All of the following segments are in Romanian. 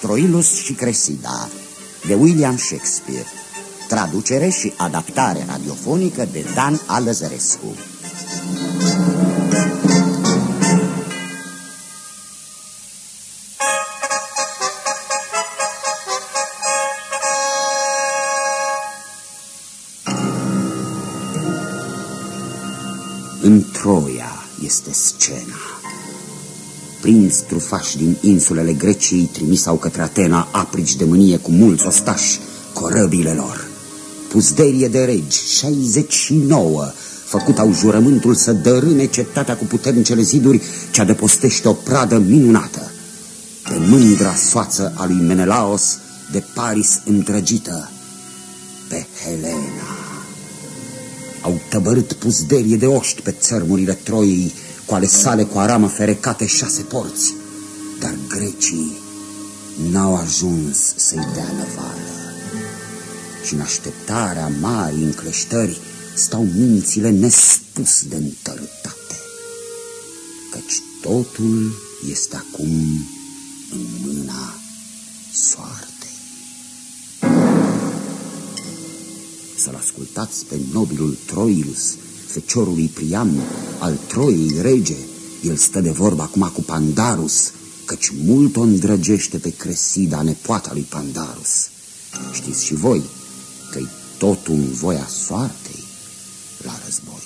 Troilus și Cressida, de William Shakespeare. Traducere și adaptare radiofonică de Dan Alăzărescu. În Troia este scena. Prinți trufași din insulele Greciei trimisau către Atena aprici de mânie cu mulți ostași, corăbile lor. Puzderie de regi, 69, făcut au jurământul să dărâme cetatea cu puternicele ziduri ce adăpostește o pradă minunată. Pe mândra soață a lui Menelaos, de Paris îndrăgită, pe Helena. Au tăbărât puzderie de oști pe țărmurile Troiei, cu ale sale cu aramă ferecate 6 porți, dar grecii n-au ajuns să-i dea năvală. Și în așteptarea marii încleștări stau mințile nespus de întărâtate, căci totul este acum în mâna soartei. Să-l ascultați pe nobilul Troilus, feciorului Priam, al Troiei rege. El stă de vorbă acum cu Pandarus, căci mult o îndrăgește pe Cressida, nepoata lui Pandarus. Știți și voi că-i totul în voia soartei la război.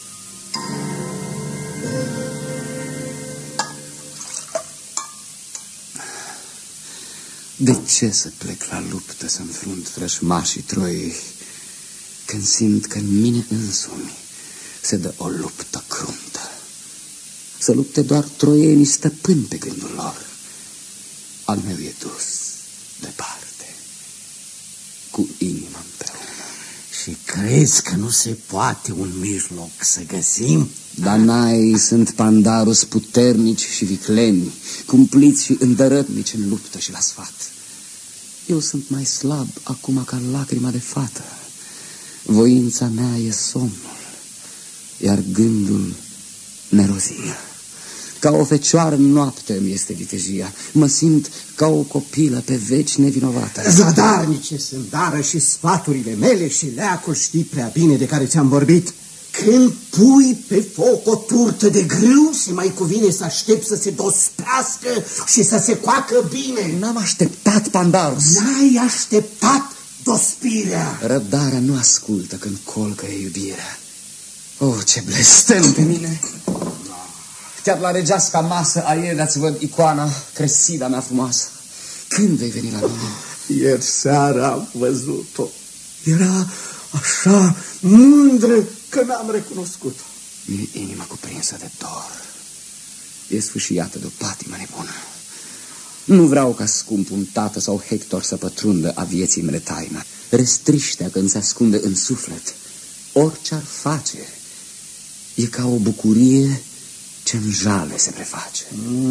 De ce să plec la luptă să înfrunt vrăjmașii Troiei, când simt că în mine însumi se dă o luptă cruntă? Să lupte doar troienii stăpâni pe gândul lor. Al meu e dus departe, cu inima împreună. Și crezi că nu se poate un mijloc să găsim? Danaii sunt Pandarus puternici și vicleni, cumpliți și îndărătnici în luptă și la sfat. Eu sunt mai slab acum ca lacrima de fată. Voința mea e somnul, iar gândul nerozia. Ca o fecioară în noapte mi este vitejia. Mă simt ca o copilă pe veci nevinovată. Zadarnice sunt dară și sfaturile mele și leacul știi prea bine de care ți-am vorbit. Când pui pe foc o turtă de grâu, se mai cuvine să aștept să se dospească și să se coacă bine. N-am așteptat, Pandarus. N-ai așteptat dospirea. Răbdarea nu ascultă când colcă e iubirea. Oh, ce blestem pe mine! Chiar la regeasca masă a ieri ați văd icoana Cressida mea frumoasă. Când vei veni la mine? Ieri seara am văzut-o. Era așa mândră că n-am recunoscut-o. Mi-e inima cuprinsă de dor. E sfâșiată de o patimă nebună. Nu vreau ca scump un tată sau Hector să pătrundă a vieții mele taină. Restriștea când se ascunde în suflet, orice ar face, e ca o bucurie ce-n jale se preface.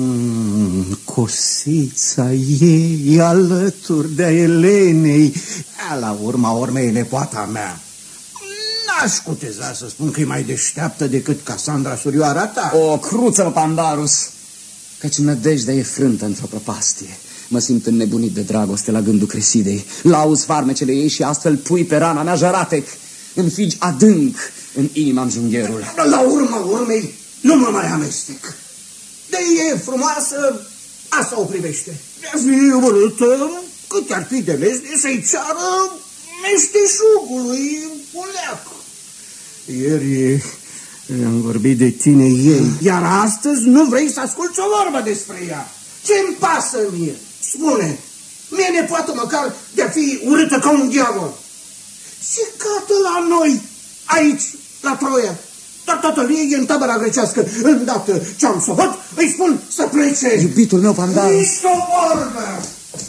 Cosița ei alături de Elenei, la urma urmei e nepoata mea. N-aș cuteza să spun că e mai deșteaptă decât Cassandra, surioara ta. O, cruță-mă, Pandarus, căci nădejdea e frântă într-o prăpastie. Mă simt înnebunit de dragoste la gândul Cressidei. Lauzi farmecele ei și astfel pui pe rana mea jăratec. Înfigi adânc în inima înjungherul. La urma urmei nu mă mai amestec. De e frumoasă, asta o privește. De-a fi urâtă, cât ar fi de lesne să-i ceară meșteșugului un leac. Ieri am vorbit de tine ei, iar astăzi nu vrei să asculți o vorbă despre ea. Ce-mi pasă mie? Spune, mie nepoată măcar de-a fi urâtă ca un diavol. Se cată la noi, aici, la Troia. Dar tatăl ei e în tabăra grecească. Îndată ce am să văd, îi spun să plece. Iubitul meu, Pandarus. Nici o vorbă.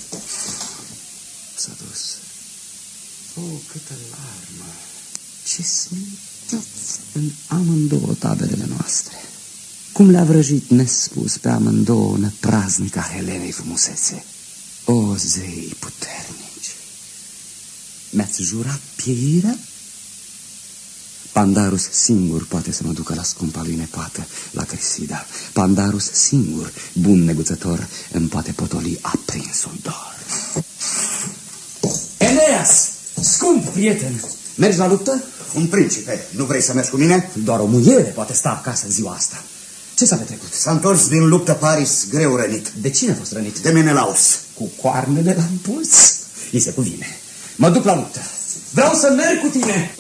S-a dus. Oh, câtă larmă. Ce sminteți în amândouă taberele noastre. Cum le-a vrăjit nespus pe amândouă năpraznica Helenei frumusețe. O, zei puternici, mi-ați jurat pieirea? Pandarus singur poate să mă ducă la scumpa lui nepată, la Crisida. Pandarus singur, bun neguțător, îmi poate potoli aprinsul dor. Eneas, scump prieten, mergi la luptă? Un principe, nu vrei să mergi cu mine? Doar o muiere poate sta acasă în ziua asta. Ce s-a petrecut? S-a întors din luptă Paris greu rănit. De cine a fost rănit? De Menelaus. Cu coarnele la impuls? I se cuvine. Mă duc la luptă. Vreau să merg cu tine.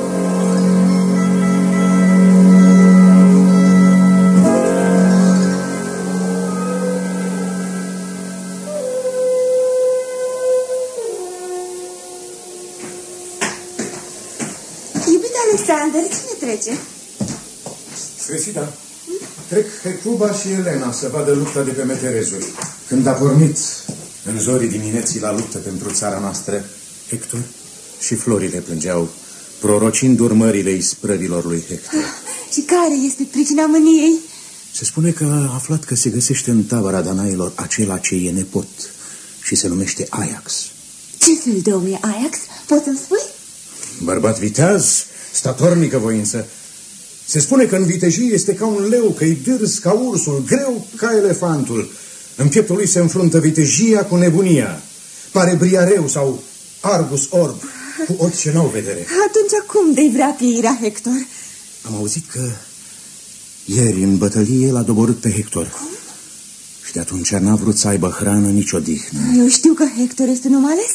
Iubita Alexander, cine trece? Crisida, trec Hecuba și Elena să vadă lupta de pe Meterezuri. Când a pornit în zorii dimineții la luptă pentru țara noastră, Hector și florile plângeau, prorocind urmările isprăvilor lui Hector. Și care este pricina mâniei? Se spune că a aflat că se găsește în tabăra Danailor acela ce e nepot și se numește Ajax. Ce fel de om e Ajax? Poți să-mi spui? Bărbat viteaz, statornică voință. Se spune că în vitejie este ca un leu, că-i dârs ca ursul, greu ca elefantul. În pieptul lui se înfruntă vitejia cu nebunia. Pare briareu sau Argus orb, cu ochi ce n-au vedere. Atunci cum de-i vrea pieirea Hector? Am auzit că ieri în bătălie l-a doborât pe Hector. Cum? Și de atunci n-a vrut să aibă hrană, nici odihnă. Eu știu că Hector este un om ales.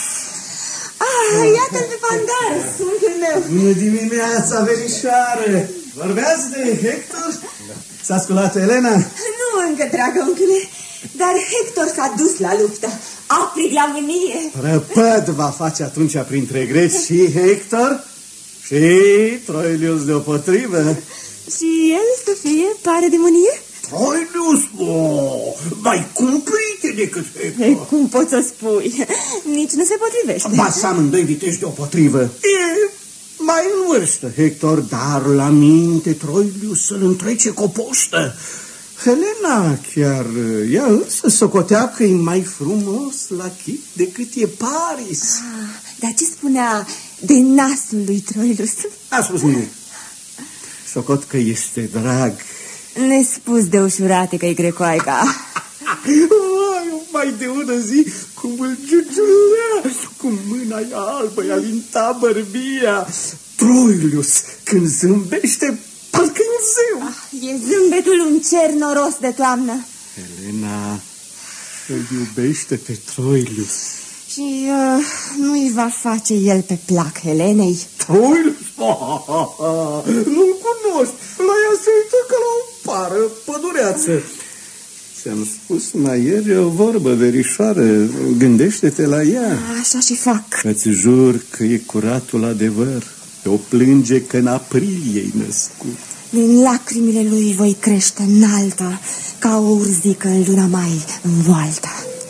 Iată-l pe Pandarus, unchiul meu. Bună dimineața, verișoară! Vorbeați de Hector? Da. S-a sculat Elena? Nu încă, dragă unchiule, dar Hector s-a dus la luptă. Aprig la mânie. Răpăd va face atunci printre greci și Hector și Troilius deopotrivă. Și el să fie pare de mânie? Troilius, mai cumplite decât Hector. Cum poți să spui? Nici nu se potrivește. Ba, să amândoi vitești deopotrivă. E mai în vârstă Hector, dar la minte Troilius să-l întrece cu o poștă. Helena chiar ea însă socotea că e mai frumos la chip decât e Paris. Dar ce spunea de nasul lui Troilus? A spus nimic. Socot că este drag. Nespus de ușurate că e grecoaica. Mai de ună zi cum îl giugiulea, cu mâna ea albă, i-a linta bărbia. Troilius, când zâmbește, parcă e un zeu. E zâmbetul un cer noros de toamnă. Helena îl iubește pe Troilius. Și nu-i va face el pe plac Helenei? Troilius? Nu-l cunoști. La ea se uită ca la o pară pădureață. Ți-am spus mai ieri o vorbă, verișoară. Gândește-te la ea. Așa și fac. Îți jur că e curatul adevăr. O plânge că în aprilie i născut. Din lacrimile lui voi crește înaltă, ca o urzică în luna mai învoaltă.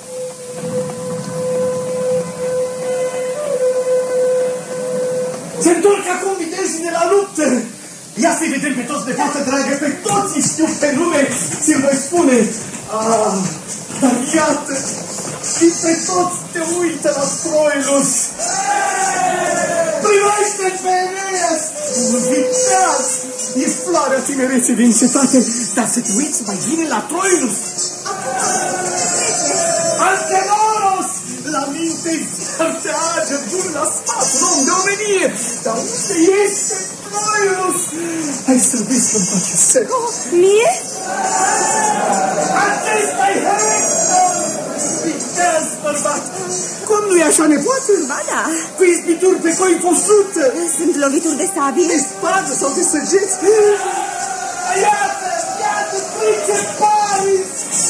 Se întorc acum vitezii de la luptă. Ia să-i vedem pe toți de față, dragă, pe toți îi știu pe lume, ți-l voi spune. Dar iată, și pe toți te uită la Troilus. Privește pe Eneas, viteaz, e floarea tinereții din cetate, dar să te uiți mai bine la Troilus. Antenoros, la minte-i foarte agă, bun la spat, un om de omenie, dar unde este Troilus? Hai să vezi că-mi face sec. Mie? Acesta-i Hector! Viteaz, bărbat! Cum nu-i așa, nepoată? Ba da. Cu izbituri pe coi posută! Sunt lovituri de sabie? De spadă sau de săgeți? Iată, iată, prințe Paris!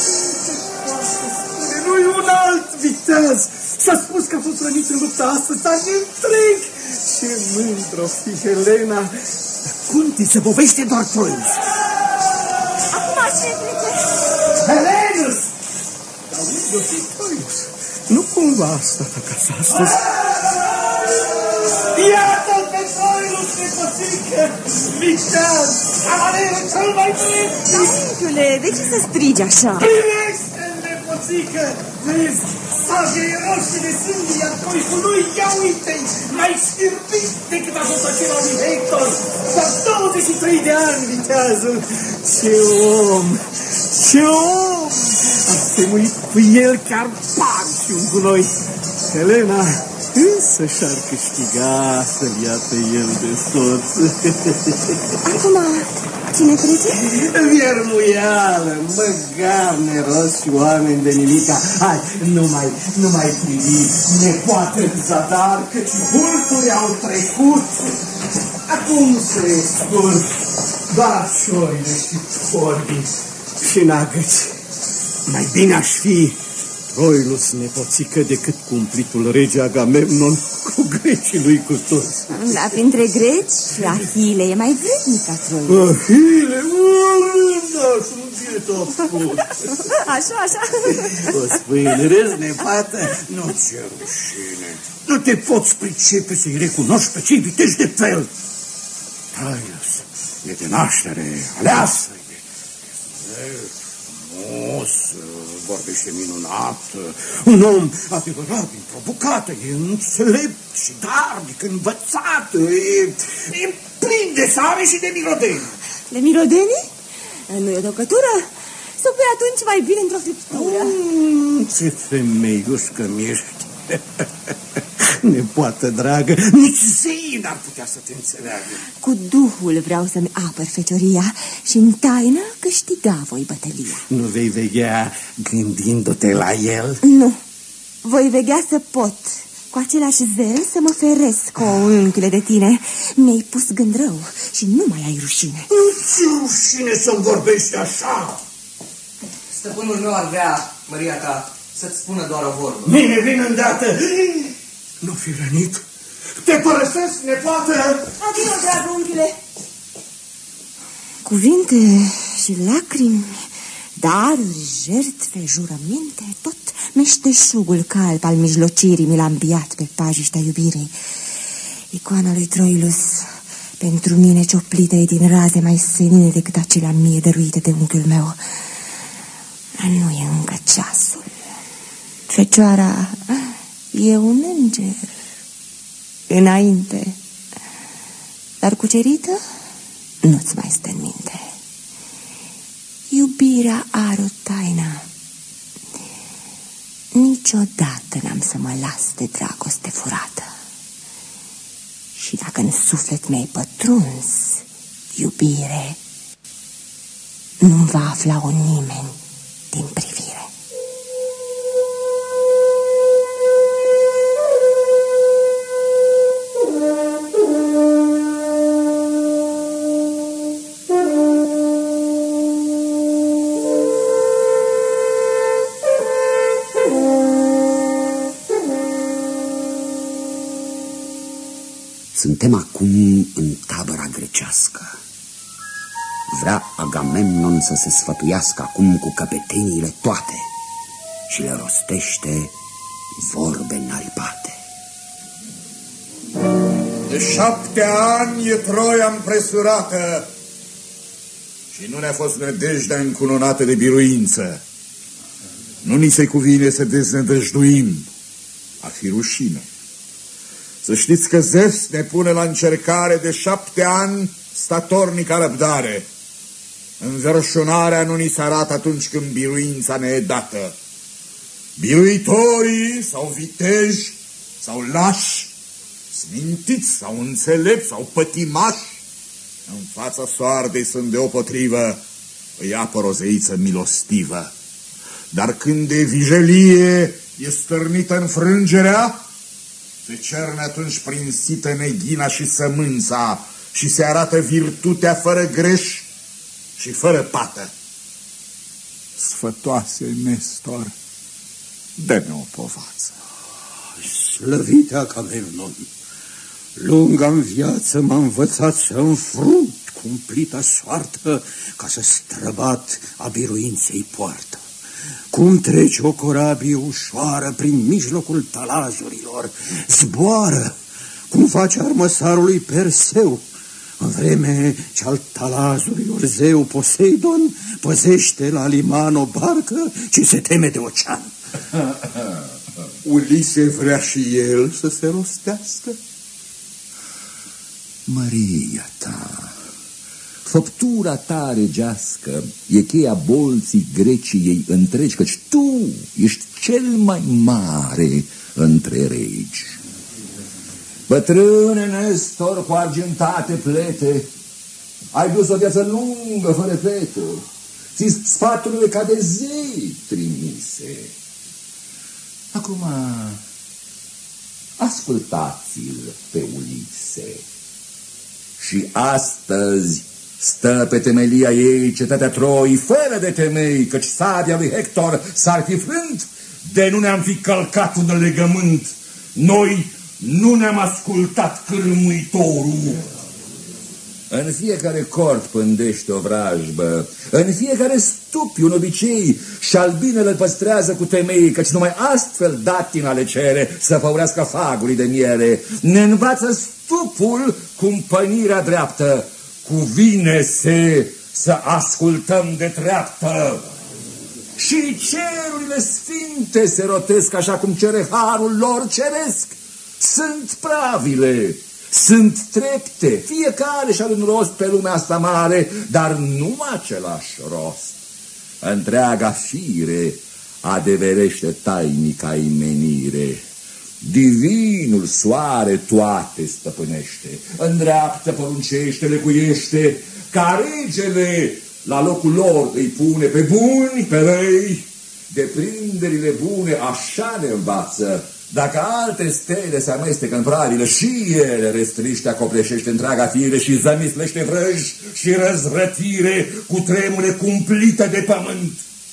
Nu-i un alt viteaz! S-a spus că a fost rănit în lupta astăzi, dar e întreg! Ce mândră fi Helena! Dar cum ți se povește doar Troilus? Acum ce trece? Helenus! Dar unde-o fi Troilus? Nu cumva a stat acasă astăzi? Iată-l pe Troilus, nepoțică! Viteaz! Cavalerul cel mai bun! Unchiule, de ce să strigi așa? Privește-l, nepoțică! Vezi, Age roșii de sânge, iar coisul lui, ia uite-i, mai schirbit decât a fost acela lui Hector. Dar 23 de ani vitează. Ce om! Ce om! Am semuit cu el carpan și un gunoi. Helena însă și-ar câștiga să-l ia pe el de soț. Acum, cine trece? Viermuială, măgar neros și oameni de nimica. Hai, nu mai privi nepoate în zadar, căci vulturi au trecut. Acum se scurt doar șorile și corbii și nagăți. Mai bine aș fi Troilus nepoțică decât cumplitul rege Agamemnon cu grecii lui cu toți. Da, printre greci, Ahile e mai vrednic ca Troilus. Ahile? Da, sunt biet. Așa. O spui în râs, nepată? Nu ți-e rușine. Nu te poți pricepe să-i recunoști pe cei viteji de fel. Troilus e de naștere aleasă, frumos, vorbește minunat, un om adevărat dintr-o bucată, e înțelept și darnic, învățat, e plin de sare și de mirodeni. De mirodeni? Nu e o tocătură? Să pui atunci mai bine într-o friptură. Ce femeiușcă mi-ești. Nepoată dragă, nici zeii n-ar putea să te înțeleagă. Cu duhul vreau să-mi apăr fecioria și în taină câștiga voi bătălia. Nu vei veghea gândindu-te la el? Nu, voi veghea să pot, cu același zel să mă feresc, o unchiule de tine. Mi-ai pus gând rău și nu mai ai rușine. Nu-ți rușine să-mi vorbești așa. Stăpânul meu ar vrea, măria ta, să-ți spună doar o vorbă. Bine, vin îndată. Nu fi rănit. Te părăsesc, nepoată. Adio, dragă unchiule. Cuvinte și lacrimi, daruri, jertfe, jurăminte, tot meșteșugul calb al mijlocirii mi l-a îmbiat pe pajiștea iubirii. Icoana lui Troilus, pentru mine cioplită e din raze mai senine decât acelea mie dăruite de unchiul meu. Nu e încă ceasul. Fecioara e un înger înainte, dar cucerită nu-ți mai stă în minte. Iubirea are o taină. Niciodată n-am să mă las de dragoste furată. Și dacă în suflet mi-ai pătruns, iubire, nu-mi va afla-o nimeni din privire. Suntem acum în tabăra grecească. Vrea Agamemnon să se sfătuiască acum cu căpeteniile toate și le rostește vorbe înalpate. De 7 ani e Troia împresurată și nu ne-a fost nădejdea încununată de biruință. Nu ni se cuvine să deznădăjduim, ar fi rușine. Să știți că Zeus ne pune la încercare de 7 ani statornică răbdare. Înverșunarea nu ni se arată atunci când biruința ne e dată. Biruitorii sau viteji sau lași, smintiți sau înțelepți sau pătimași, în fața soartei sunt deopotrivă, îi apără o zeiță milostivă. Dar când de vijelie e stârnită înfrângerea, se cerne atunci prin sită neghina și sămânța și se arată virtutea fără greș și fără pată. Sfătoase, Nestor, dă-ne o povață. Slăvite Agamemnon, lunga-n viață m-a învățat să înfrunt cumplita soartă ca să străbat a biruinței poartă. Cum trece o corabie ușoară prin mijlocul talazurilor, zboară, cum face armăsarului Perseu, în vreme ce al talazurilor zeu Poseidon păzește la liman o barcă ce se teme de ocean. Ulise vrea și el să se rostească? Maria ta, făptura ta regească e cheia bolții Greciei întregi, căci tu ești cel mai mare între regi. Bătrâne Nestor cu argintate plete, ai dus o viață lungă fără fete, ți sfaturile ca de zei trimise. Acum ascultați-l pe Ulise. Și astăzi stă pe temelia ei cetatea Troii fără de temei, căci sabia lui Hector s-ar fi frânt de nu ne-am fi călcat un legământ. Noi nu ne-am ascultat cârmuitorul. În fiecare cort pândește o vrajbă, în fiecare stup un obicei, și albinele îl păstrează cu temei, căci numai astfel datina le cere să făurească fagului de miere. Ne învață stupul cumpănirea dreaptă, cuvine-se să ascultăm de treaptă. Și cerurile sfinte se rotesc așa cum cere harul lor ceresc. Sunt pravile, sunt trepte, fiecare și-are un rost pe lumea asta mare, dar numai același rost. Întreaga fire adeverește tainica imenire. Divinul soare toate stăpânește, îndreaptă, poruncește, lecuiește, ca regele la locul lor îi pune pe buni, pe răi. Deprinderile bune așa ne învață. Dacă alte stele se amestecă în pravile, și ele restriște, acopreșește întreaga fire și zămislește vrăji și răzvrătire cu tremure cumplită de pământ.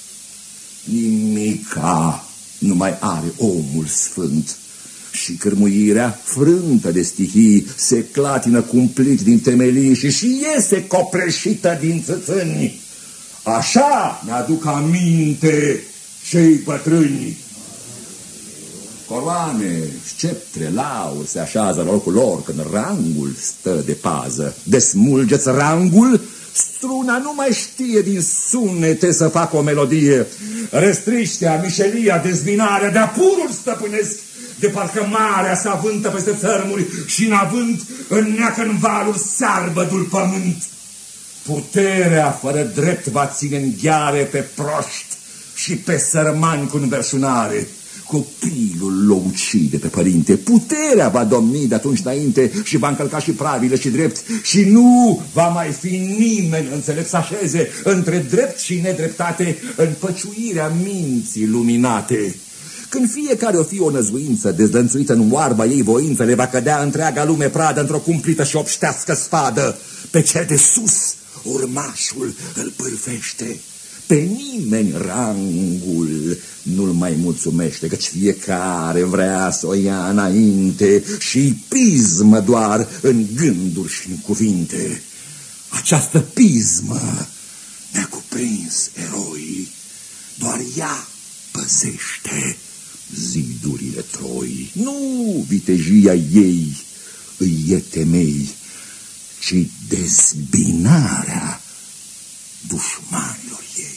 Nimica nu mai are omul sfânt și cârmuirea, frântă de stihii, se clatină cumplit din temelii și iese copreșită din țățâni. Așa ne-aduc aminte cei bătrâni. Coroane, sceptre, lauri se așează la locul lor când rangul stă de pază. Desmulgeți rangul, struna nu mai știe din sunete să facă o melodie. Restriștea, mișelia, dezbinarea, de-a purul stăpânesc, de parcă marea se avântă peste țărmuri și în avânt înneacă în valuri searbădul pământ. Puterea fără drept va ține în gheare pe proști și pe sărmani cu înverșunare. Copilul l-o ucide pe părinte, puterea va domni de atunci înainte și va încălca și pravile și drept și nu va mai fi nimeni înțelept să așeze între drept și nedreptate în păciuirea minții luminate. Când fiecare o fi o năzuință dezlănțuită în oarba ei voință, le va cădea întreaga lume pradă într-o cumplită și obștească spadă. Pe cel de sus urmașul îl bârfește. Pe nimeni rangul nu-l mai mulțumește, căci fiecare vrea să o ia înainte și pismă doar în gânduri și în cuvinte. Această pismă ne-a cuprins eroi, doar ea păzește zidurile Troii. Nu vitejia ei îi e temei, ci dezbinarea dușmanilor ei.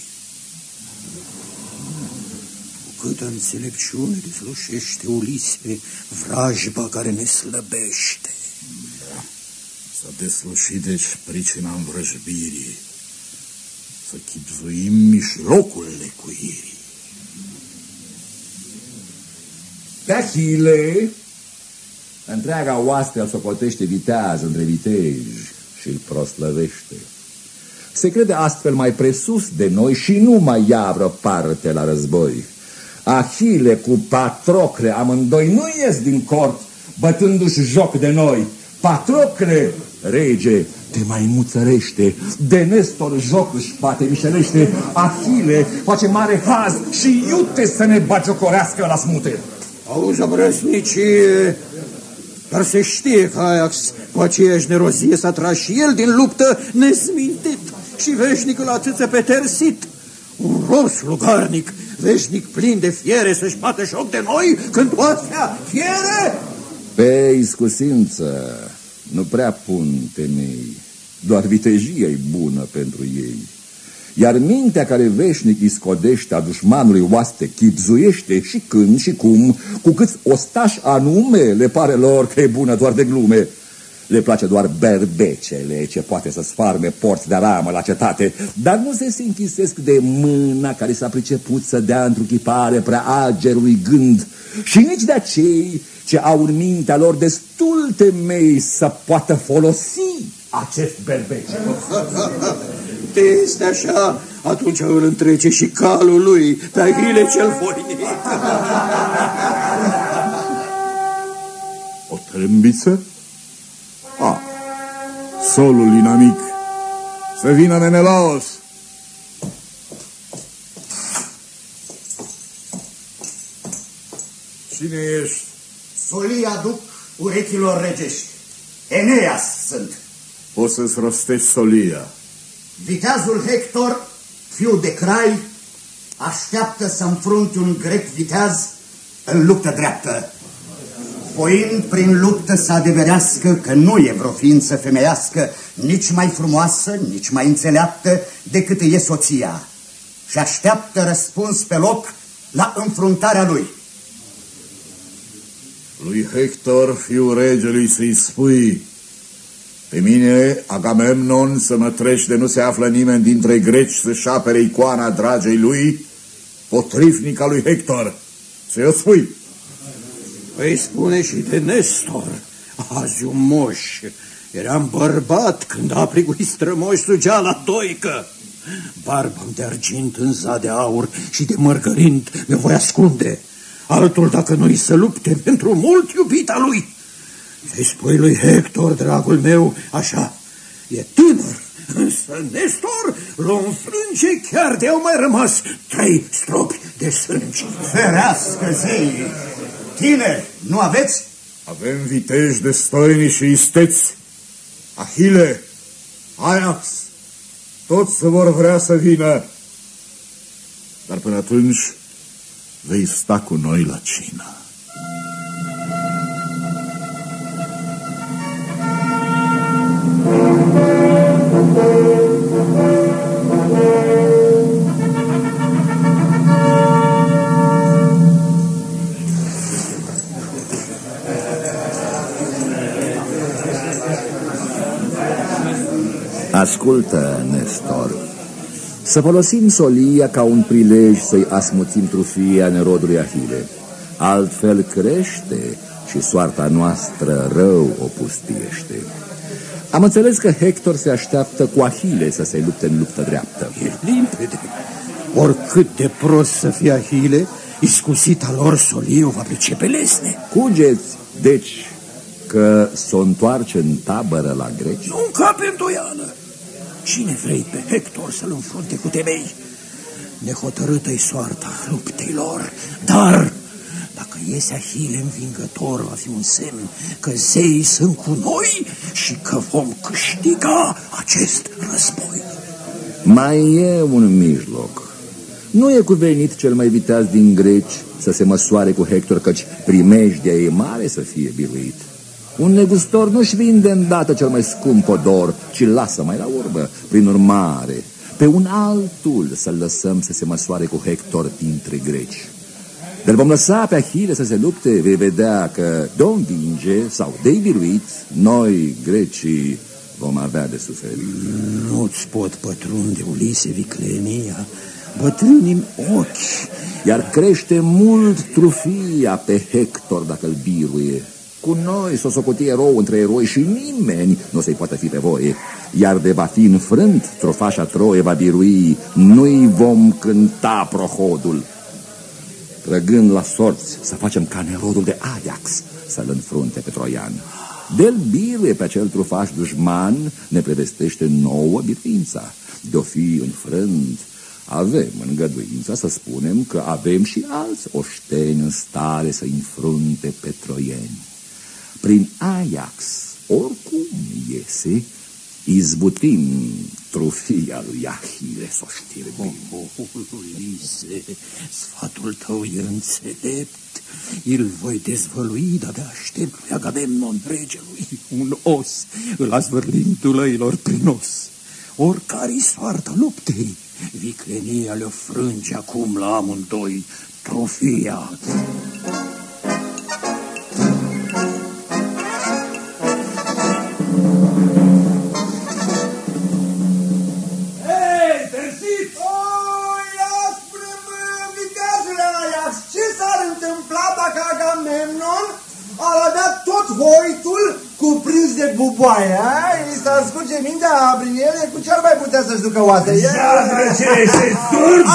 Cu câtă înțelepciune deslușește Ulise vrajba care ne slăbește. S-a deslușit deci pricina învrăjbirii, să chibzuim mijlocul lecuirii. Pe Achille, întreaga oaste îl socotește viteaz între viteji și îl proslăvește. Se crede astfel mai presus de noi și nu mai ia vreo parte la război. Achille cu Patrocle amândoi nu ies din cort, bătându-și joc de noi. Patrocle, rege, te mai muțărește, de Nestor joc își bate mișelește. Achille face mare haz și iute să ne bagiocorească la smute. Auzi, obrăznicie, dar se știe că Ajax cu aceeași nerozie s-a tras și el din luptă nezmintit și veșnic îl atâță pe Tersit. Un ros slugarnic, veșnic plin de fiere să-și bată joc de noi când oastea fiere? Pe iscusință nu prea pun temei, doar vitejia e bună pentru ei. iar mintea care veșnic iscodește a dușmanului oaste chipzuiește și când și cum, cu câți ostași anume le pare lor că e bună doar de glume. Le place doar berbecele ce poate să sfarme porți de aramă la cetate, dar nu se închisesc de mâna care s-a priceput să dea întruchipare prea agerului gând și nici de acei ce au în mintea lor destul temei să poată folosi acest berbece. De este așa, atunci îl întrece și calul lui pe Ahile cel voinic. O trâmbiță? Solul inamic. Să vină Menelaos. Cine ești? Solii aduc urechilor regești. Eneas sunt. O să-ți rostești solia. Viteazul Hector, fiul de Crai, așteaptă să înfrunte un grec viteaz în luptă dreaptă. Voind prin luptă să adeverească că nu e vreo ființă femeiască, nici mai frumoasă, nici mai înțeleaptă decât e soția. Și așteaptă răspuns pe loc la înfruntarea lui. Lui Hector, fiul regelui, să-i spui: pe mine, Agamemnon, să mă treci de nu se află nimeni dintre greci să-și apere icoana dragei lui, potrivnica lui Hector. Să-i o spui. Îi spune și de Nestor, azi un moș. Eram bărbat când a priguit strămoș sugea la doică. Barbă de argint în zad de aur și de mărgărind me voi ascunde. Altul dacă nu-i să lupte pentru mult iubita lui. Îi spui lui Hector, dragul meu, așa, e tânăr, însă Nestor l-o înfrânge chiar de au mai rămas 3 stropi de sânge. Ferească zei! Tineri, nu aveți? Avem viteji destoinici și isteți. Ahile, Ajax, toți vor vrea să vină. Dar până atunci vei sta cu noi la cină. Ascultă, Nestor, să folosim solia ca un prilej să-i asmuțim trufia nerodului Ahile. Altfel crește și soarta noastră rău o pustiește. Am înțeles că Hector se așteaptă cu Ahile să se lupte în luptă dreaptă. E limpede. Oricât de prost să fie Ahile, iscusita lor solie o va pricepe lesne. Cugeți, deci, că s-o întoarce în tabără la greci? Nu încape îndoială. Cine vrei pe Hector să-l înfrunte cu temei? Nehotărâtă-i soarta luptei lor, dar dacă iese Ahile învingător, va fi un semn că zeii sunt cu noi și că vom câștiga acest război. Mai e un mijloc. Nu e cuvenit cel mai viteaz din greci să se măsoare cu Hector, căci primejdia e mare să fie biruit. Un negustor nu-și vinde îndată cel mai scump odor, ci lasă mai la urmă. Prin urmare, pe un altul să-l lăsăm să se măsoare cu Hector dintre greci. Dar vom lăsa pe Ahile să se lupte, vei vedea că de-o învinge sau de-i biruit, noi, grecii, vom avea de suferit. Nu-ți pot pătrunde, Ulise, viclenia, bătrânim ochi. Iar crește mult trufia pe Hector dacă-l biruie. Cu noi s-o socotie erou între eroi și nimeni nu se-i poate fi pe voie. Iar de va fi înfrânt, trofașa Troie va birui, nu-i vom cânta prohodul. Trăgând la sorți, să facem ca nerodul de Ajax să-l înfrunte pe troian. De-l biruie pe acel trufaș dușman, ne prevestește nouă biruința. De-o fi înfrânt, avem îngăduința să spunem că avem și alți oșteni în stare să înfrunte pe troieni. Prin Ajax, oricum iese, izbutim trufia lui Ahile, s-o știrbim. Ulise, sfatul tău e înțelept. Îl voi dezvălui, dar de aștept lui Agamemnon, regelui, un os, îl azvârlim tulăilor prin os. Oricare-i soarta luptei, Viclenia le frânge acum la amândoi trofia. Hei, Tersit! Ia spune-mă, viteazule Ajax, ce s-ar întâmpla dacă Agamemnon ar avea tot hoitul cuprins de buboaie, a? I s-ar scurge mintea prin ele, cu ce ar mai putea să-și ducă oase? Zadră, ce ești surd?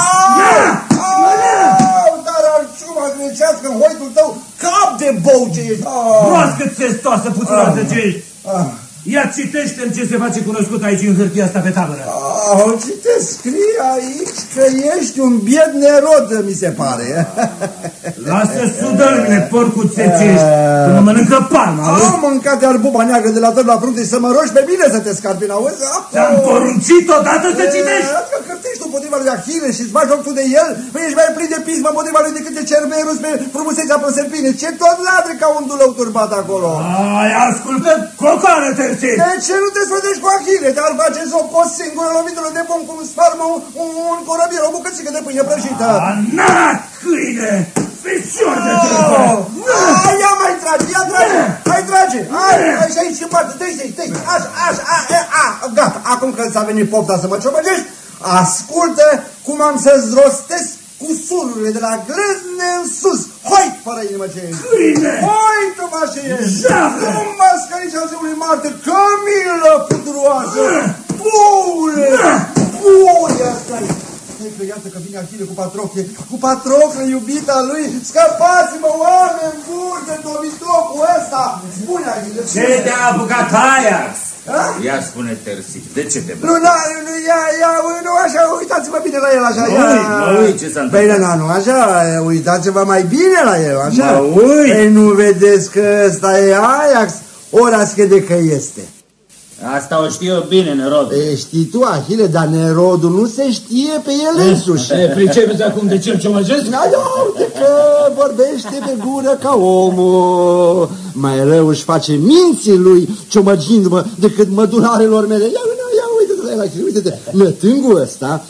Dar ar ciuma grecească în hoitul tău, cap de bou ce ești! Proască-ți testoasă, puținoasă ce ești! Ia citește-mi ce se face cunoscut aici în hârtia asta pe tabără. Citesc, scrie aici că ești un biet nerod, mi se pare. Lasă sudările, porcuțe ce ești, că mă mănâncă palma, auzi? Am mâncat de buba neagră de la tău la frunte și să mă rogi pe bine să te scarpi, n-auzi? Ți-am poruncit odată să citești! Că cărtești împotriva lui Achille și îți faci joc tu de el, păi ești mai plin de pismă împotriva lui decât de Cerberus pe frumusețea Proserpine. Ce tot ladre ca un dulău turbat acolo? Ai, ascultă, cocoană, Tersit! De ce nu te sfădești cu Achille? Te-ar face să o poți singură lovitură de pom cum sparmă un corăbier, o bucățică de pâine prăjită. Na, câine! Ficior de târfă! Ia mai trage, ia trage! Hai trage! Hai și aici în parte, dă-i, așa, gata, acum că ți-a venit pofta să mă ciobăgești, ascultă cum am să-ți rostesc cu sururile de la glezne în sus. Hoi, fără inimă ce ești! Câine! Hoi, tăma ce ești! Javă! Nu mascărici al zeului Marte, cămilă puturoasă! Boule! Boule, asta-i! Că iată că vine Achille cu Patrocle, iubita lui. Scăpați-mă, oameni buni, de dobitocul ăsta. Spune, Achille. Ce te-a apucat Ajax? Ia spune, Tersit, de ce te bagi? Nu, așa, uitați-vă bine la el, așa. Mă uit, ce s-a întâmplat? Nu, așa, uitați-vă mai bine la el, așa. Mă uit. Păi nu vedeți că ăsta e Ajax? Ori ați crede că este. Asta o știu eu bine, Nerod. Știi tu, Achille, dar Nerodul nu se știe pe el însuși. Pricepeți acum de cel ciomăgesc? Uite că vorbește pe gură ca omul. Mai rău își face minții lui ciomăgindu-mă decât mădurarelor mele. Uite-te, nătângul ăsta,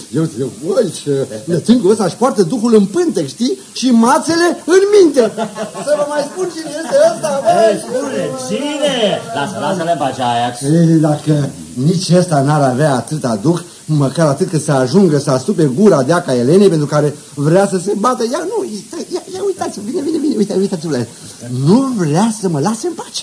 nătângul ăsta își poartă duhul în pântec, știi? Și mațele în minte. Să vă mai spun cine este ăsta, băi? Cine? Lasă-le în pace, Ajax. Dacă nici ăsta n-ar avea atâta duh, măcar atât că să ajungă să astupe gura de aca Elenei pentru care vrea să se bată. Ia uitați-vă, vine, uitați-vă la el. Nu vrea să mă lase în pace.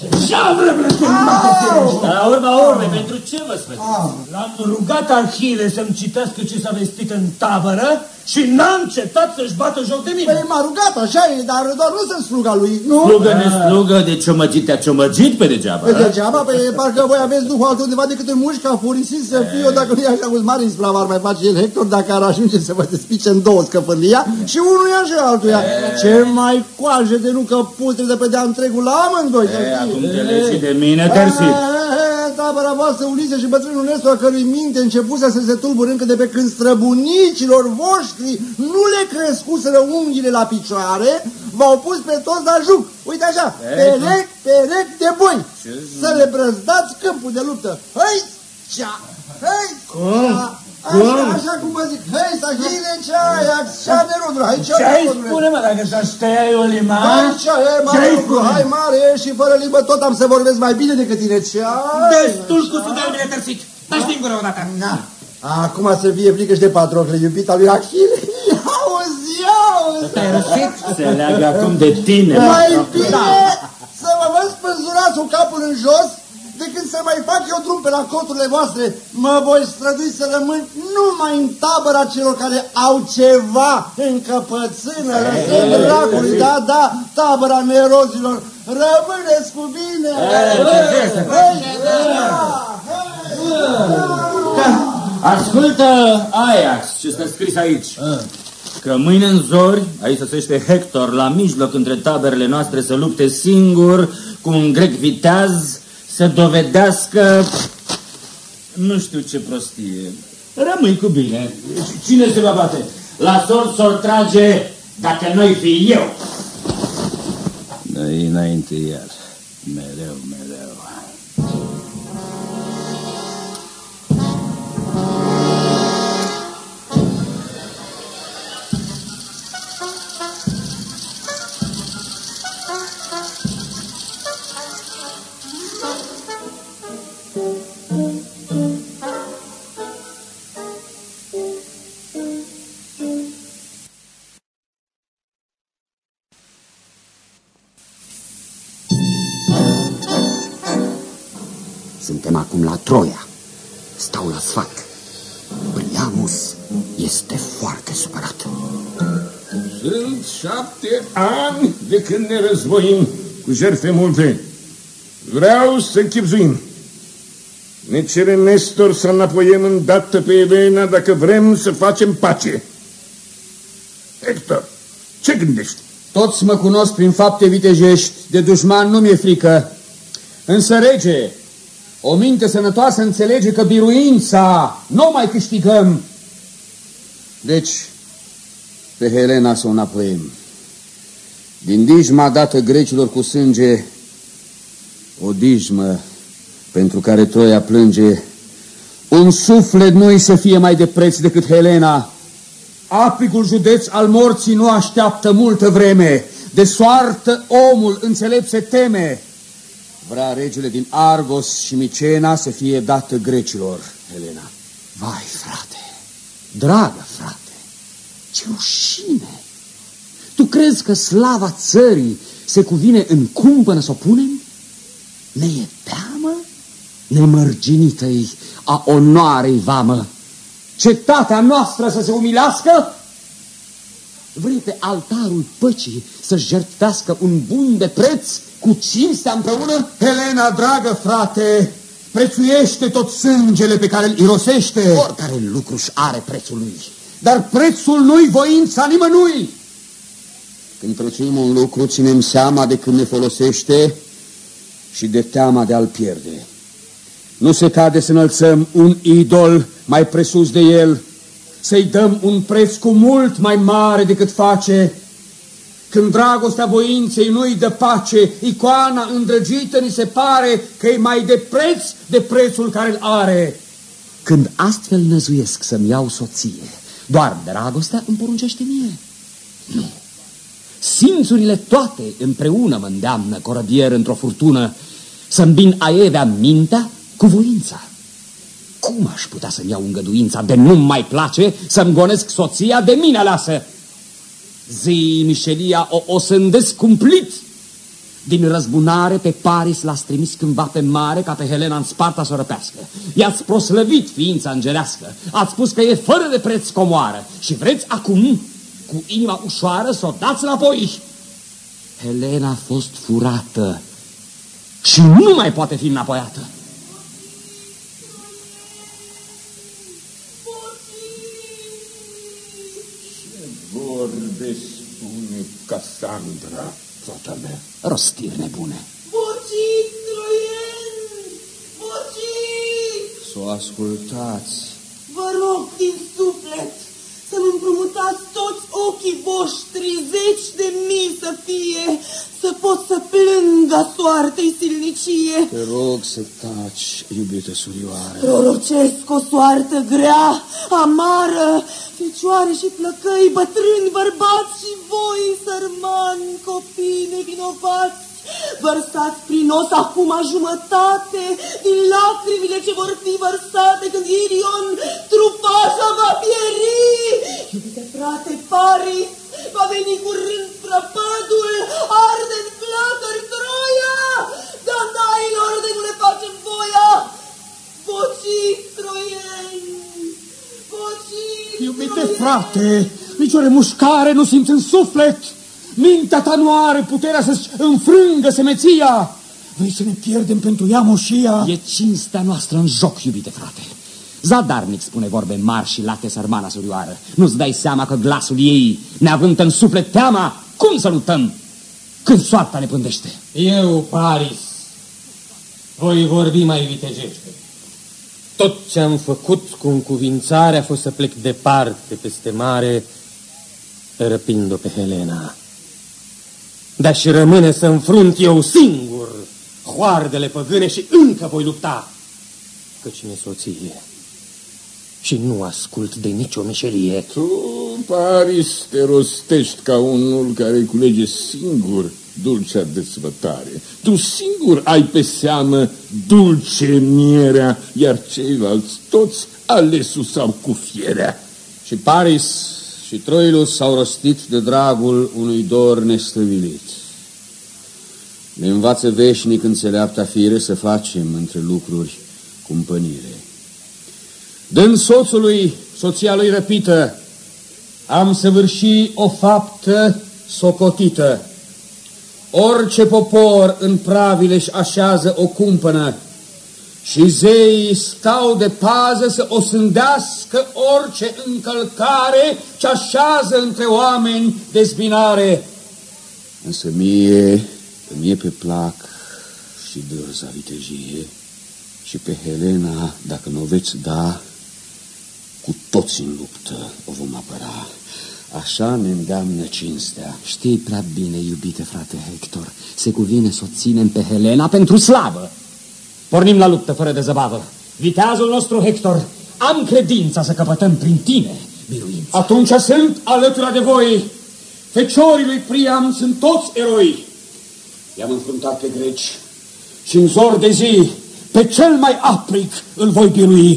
La urma urmei, pentru ce vă spun? L-am rugat Achille să-mi citească ce s-a vestit în tabără și n-am cetat să-și bată joc de mine. Păi m-a rugat, așa e, dar doar nu sunt sluga lui, nu? Slugă de ciomăgit, te-a ciomăgit pe degeaba. Pe degeaba, păi parcă voi aveți duhul altundeva decât în mușchi, ca furisit să fiu eu, dacă nu e așa, mare ispravă ar mai face el Hector, dacă ar ajunge să vă despice în două scăpârlia și unuia și altuia. Ce mai coaje de nu că putre de pe de-a întregul la amândoi. Acum te legi de mine, Tersit. Tabăra voastră, Ulise și bătrânul Nestor, a cărui minte începuse să se tulbure încă de pe când străbunicilor voștri nu le crescuseră unghiile la picioare, v-au pus pe toți la juc. Uite așa, perechi de boi, să le brăzdați câmpul de luptă. Hăi, cea, hăi, așa cum vă zic, hăi, Achille, cea de rodul, hai, cea de rodul. Ce-ai spune, mă, dacă să-și tăiai o lima? Hai, mare, și fără limbă tot am să vorbesc mai bine decât tine, Destul cu sudările, Tersit, dă-și din gură odată. Acum să fie frică și de Patrocle, iubita lui Achille. Iauzi! Tersit? Se leagă acum de tine. Mai bine să vă văd spânzurați cu capul în jos decât să mai fac eu drum pe la coturile voastre. Mă voi strădui să rămân numai în tabăra celor care au ceva în căpățână. Lăsăm dracului, da, tabăra nerozilor. Rămâneți cu bine! Ascultă, Ajax, ce stă scris aici. Că mâine în zori, aici sosește Hector la mijloc între taberele noastre să lupte singur cu un grec viteaz, să dovedească nu știu ce prostie. Rămâi cu bine. Cine se va bate? La sor trage, dacă noi fi eu. Dă-i înainte iar. Mereu. Suntem acum la Troia. Stau la sfat. Priamus este foarte supărat. Sunt 7 ani de când ne războim cu jertfe multe. Vreau să închipzuim. Ne cere Nestor să înapoiem îndată pe Elena dacă vrem să facem pace. Hector, ce gândești? Toți mă cunosc prin fapte vitejești, de dușman nu mi-e frică. Însă, rege, o minte sănătoasă înțelege că biruința nu mai câștigăm. Deci, pe Helena să o înapoiem. Din dijma dată grecilor cu sânge, o dijmă pentru care Troia plânge, un suflet nu-i să fie mai de preț decât Helena. Aprigul județ al morții nu așteaptă multă vreme, de soartă omul înțelept se teme. Vrea regele din Argos și Micena să fie dată grecilor, Helena. Vai, frate, dragă frate, ce rușine! Tu crezi că slava țării se cuvine în cumpănă să o punem? Ne e teamă? Nemărginită-i a onoarei vamă. Cetatea noastră să se umilească? Vrei pe altarul păcii să jertfească un bun de preț cu cinstea împreună? Helena, dragă frate, prețuiește tot sângele pe care îl irosește. Oricare lucru-și are prețul lui. Dar prețul nu-i voința nimănui. Când prețuim un lucru, ținem seama de când ne folosește și de teama de a-l pierde. Nu se cade să înălțăm un idol mai presus de el, să-i dăm un preț cu mult mai mare decât face. Când dragostea voinței nu-i dă pace, icoana îndrăgită ni se pare că e mai de preț de prețul care îl are. Când astfel năzuiesc să-mi iau soție, doar dragostea îmi poruncește mie? Nu. Simțurile toate împreună mă îndeamnă, corăbier într-o furtună, să-mi bin aievea mintea cu voința. Cum aș putea să-mi iau îngăduința de nu-mi mai place să-mi gonesc soția de mine aleasă? Zi, Mișelia, o sândesc cumplit. Din răzbunare pe Paris l-ați trimis cândva pe mare ca pe Helena în Sparta să o răpească. I-ați proslăvit ființa îngerească, ați spus că e fără de preț comoară și vreți acum, cu inima ușoară, să o dați înapoi. Helena a fost furată și nu mai poate fi înapoiată. Vorbe spune Cassandra, fata mea. Rostiri nebune. Vocii troieni! Vocii! Să o ascultați. Vă rog din suflet să-mi împrumutați toți ochii voștri, 10.000 să fie, să pot să plângă soartei silnicie. Te rog să taci, iubită surioară. Prorocesc o soartă grea, amară, fecioare și plăcăi, bătrâni, bărbați și voi, sărmani, copii nevinovați, vărsați prin os acum jumătate din lacrimile ce vor fi vărsate când Irion, trupașa, va pieri. Iubite frate, Paris, va veni curând prăpădul, arde în flacări Troia, danailor de nu le facem voia. Vocii troieni, vocii Iubite frate, nici o remușcare nu simți în suflet. Mintea ta nu are puterea să-și înfrângă semeția. Vrei să ne pierdem pentru ea moșia? E cinstea noastră în joc, iubite frate. Zadarnic spune vorbe mari și late sărmana surioară. Nu-ți dai seama că glasul ei ne avântă în suflet teama? Cum să luptăm când soarta ne pândește? Eu, Paris, voi vorbi mai vitejește. Tot ce am făcut cu încuvințare a fost să plec departe peste mare, răpind-o pe Helena. Dar și rămâne să înfrunt eu singur hoardele păgâne și încă voi lupta, căci mi-e soție și nu ascult de nicio mișelie. Tu, Paris, te rostești ca unul care culege singur dulcea desfătare. Tu singur ai pe seamă dulce mierea, iar ceilalți toți alesul sau cu fierea. Și Paris și Troilus s-au rostit de dragul unui dor nestăvilit. Ne învață veșnic înțeleapta fire să facem între lucruri cumpănire. Dând soțului, soția lui răpită, am săvârșit o faptă socotită. Orice popor în pravile-și așează o cumpănă și zeii stau de pază să o sândească orice încălcare ce așează între oameni dezbinare. Însă mie pe plac și dârza vitejie și pe Helena, dacă nu o veți da, cu toți în luptă o vom apăra. Așa ne îndeamnă cinstea. Știi prea bine, iubite frate Hector, se cuvine să o ținem pe Helena pentru slavă. Pornim la luptă fără de zăbavă. Viteazul nostru Hector, am credința să căpătăm prin tine biruința. Atunci sunt alături de voi. Feciorii lui Priam sunt toți eroi. I-am înfruntat pe greci și în zor de zi pe cel mai aprig îl voi birui.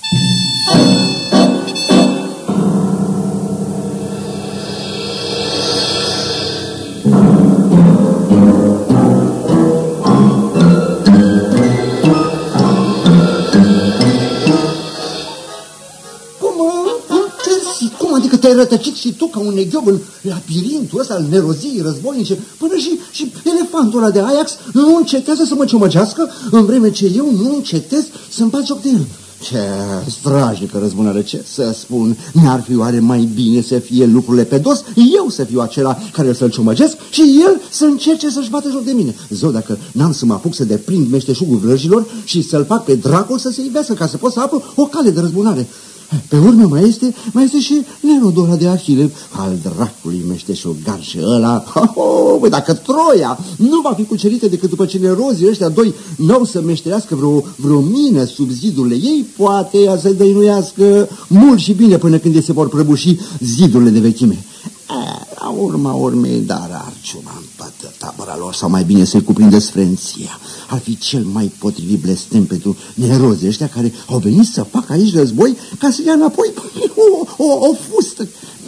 Te-ai rătăcit și tu ca un neghiob în labirintul ăsta al neroziei războinice, până și elefantul ăla de Ajax nu încetează să mă ciomăgească, în vreme ce eu nu încetez să-mi bat joc de el. Ce strajnică răzbunare, ce să spun, n-ar fi oare mai bine să fie lucrurile pe dos, eu să fiu acela care să-l ciomăgesc și el să încerce să-și bată joc de mine. Zău, dacă n-am să mă apuc să deprind meșteșugul vrăjilor și să-l fac pe dracul să se ivească ca să pot să apru o cale de răzbunare. Pe urmă mai este și nerodul ăla de Ahile, al dracului meșteșugar și ăla. Băi, dacă Troia nu va fi cucerită decât după ce nerozii ăștia doi n-au să meșterească vreo mină sub zidurile ei, poate ea să dăinuiască mult și bine până când se vor prăbuși zidurile de vechime. La urma urmei, dar Arciuma împătă tabăra lor, sau mai bine să-i cuprindă sfrenția. Ar fi cel mai potrivit blestem pentru nerozii ăștia care au venit să facă aici război ca să ia înapoi o fustă.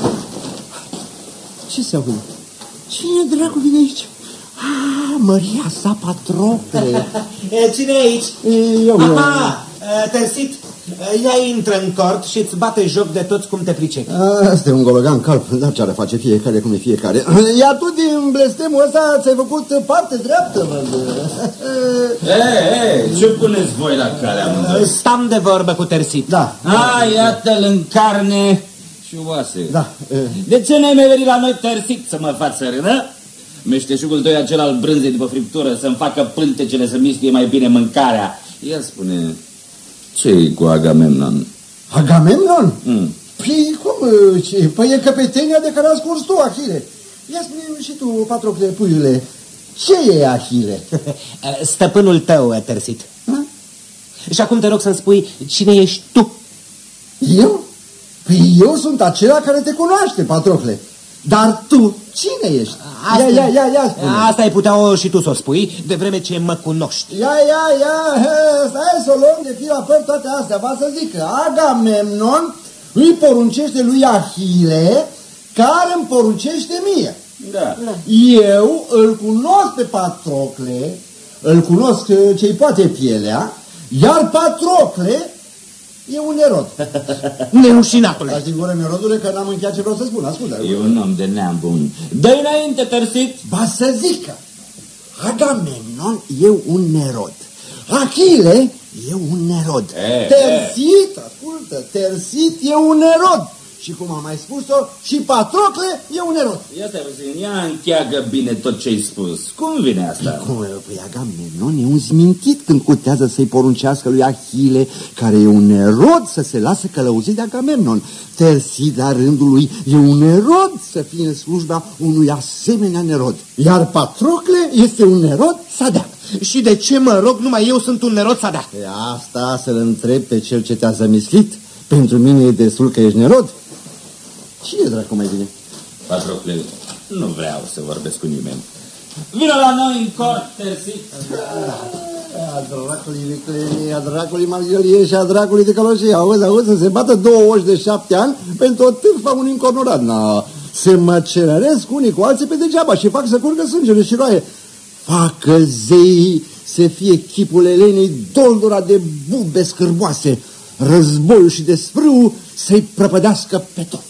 Ce se aude? Cine dracu vine aici? Măria sa, Patrocle. Cine e aici? Eu. Aha, Tersit. Ea intră în cort și îți bate joc de toți cum te pricepi. Asta e un gologan calp, dar ce are face fiecare cum e fiecare. Iar tu din blestemul ăsta ți-ai făcut parte dreaptă, mă. Ce puneți voi la calea mă? Stam de vorbă cu Tersit. Da. Iată-l în carne și oase. Da. De ce n-ai mai venit la noi, Tersit, să mă faci să râdă? Meșteșugul tău e acela al brânzei după friptură, să-mi facă pântecele să mistuie mai bine mâncarea. Ia spune, ce-i cu Agamemnon? Agamemnon? Păi cum? Păi e căpetenia de care a scurs tu, Ahile. Ia spune și tu, Patrocle, puiule, ce e Ahile? Stăpânul tău, Tersit. Și acum te rog să-mi spui cine ești tu. Eu? Păi eu sunt acela care te cunoaște, Patrocle. Dar tu, cine ești? Ia spune. Asta ai putea și tu să o spui, de vreme ce mă cunoști. Ia, stai să o luăm de fir la păr toate astea. Va să zic că Agamemnon îi poruncește lui Ahile, care îmi poruncește mie. Da. Eu îl cunosc pe Patrocle, îl cunosc ce-i poate pielea, iar Patrocle e un nerod. Nerușinatule. Dar sigur, nerodule, că n-am încheiat ce vreau să spun. Ascultă. E un om de neam bun. Dă-i înainte, Tersit. Ba să zică, Agamemnon e un nerod. Achille e un nerod. Tersit, ascultă, Tersit e un nerod. Și cum am mai spus-o, și Patrocle e un nerod. Ia stai puțin, ia încheagă bine tot ce-ai spus. Cum vine asta? Păi Agamemnon e un zmintit când cutează să-i poruncească lui Ahile, care e un nerod, să se lasă călăuzit de Agamemnon. Tersit, la rândul lui, e un nerod să fie în slujba unui asemenea nerod. Iar Patrocle este un nerod sadea. Și de ce, mă rog, numai eu sunt un nerod sadea? Pe asta să-l întreb pe cel ce te-a zămislit. Pentru mine e destul că ești nerod. Cine dracu mai bine? Patrocle, nu vreau să vorbesc cu nimeni. Vină la noi în cort, Tersit. A dracului viclenie, a dracului marghelie și a dracului de căloșie. Auzi, să se bată 2 oși de 7 ani pentru o târfa unui încornorat. Se măcerăresc unii cu alții pe degeaba și fac să curgă sângele și roaie. Facă zei să fie chipul Elenei doldora de bube scârboase, războiul și desfrâul să-i prăpădească pe toți.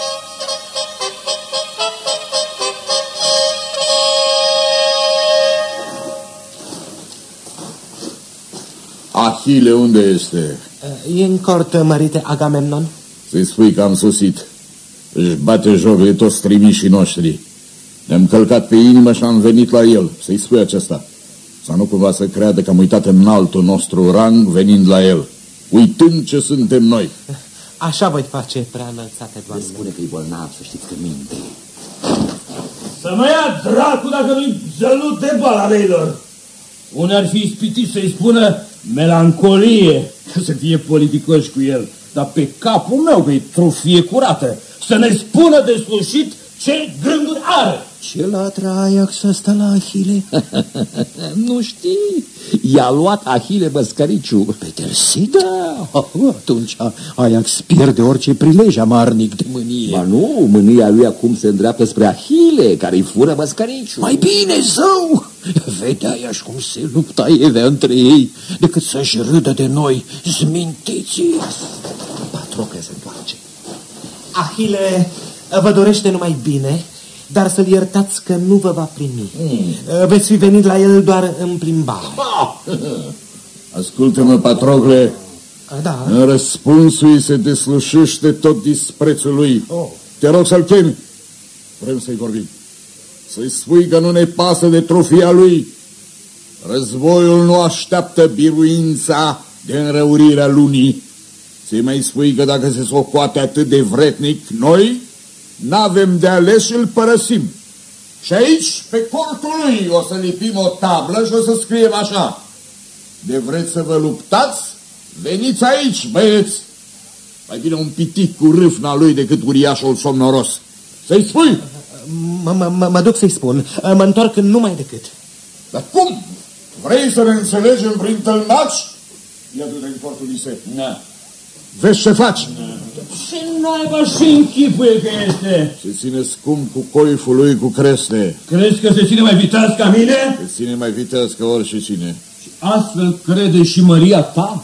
Ahile unde este? E în cort, mărite Agamemnon. Să-i spui că am sosit. Își bate joc de toți trimișii noștri. Ne-am călcat pe inimă și am venit la el. Să-i spui acesta. Să nu cumva să creadă că am uitat în altul nostru rang venind la el, uitând ce suntem noi. Așa voi face, prea înălțate, Doamne. Spune că e bolnav, să știți că minte. Să mă ia dracu dacă nu-i zălut de balaleilor. Unde ar fi ispitit să-i spună melancolie, că să fie politicoși cu el, dar pe capul meu că e trufie curată, să ne spună de sfârșit ce gânduri are. Ce latre Ajax ăsta la Ahile? Nu știi? I-a luat Ahile băscăriciu. Pe Tersida? Atunci Ajax pierde orice prilej amarnic de mânie. Ba nu, mânia lui acum se îndreaptă spre Ahile, care îi fură băscăriciu. Mai bine, zău! Vedeai cum se lupta Evea între ei, decât să-și râdă de noi, zmintiții. Patrocle se întoarce. Ahile vă dorește numai bine, dar să-l iertați că nu vă va primi. Veți fi venit la el doar în plimbare. Ascultă-mă, Patrocle. Da. În răspunsul îi se deslușește tot disprețul lui. Te rog să-l chemi. Vrem să-i vorbim. Să-i spui că nu ne pasă de trofia lui. Războiul nu așteaptă biruința de înrăurirea lunii. Să-i mai spui că dacă se socoate atât de vretnic, noi n-avem de ales și îl părăsim. Și aici, pe cortul lui, o să lipim o tablă și o să scriem așa: de vreți să vă luptați? Veniți aici, băieți! Mai bine un pitic cu râfna lui decât uriașul somnoros. Să-i spui! Mă duc să-i spun. Mă întorc numai decât. Dar cum? Vrei să ne înțelegem prin tălmaci? Ia-du-te în cortul Lise. Vezi ce faci? Ce naiba și închipuie că este? Se ține scump cu coiful lui cu creste. Crezi că se ține mai viteaz ca mine? Se ține mai viteaz ca orice cine. Și astfel crede și Maria ta?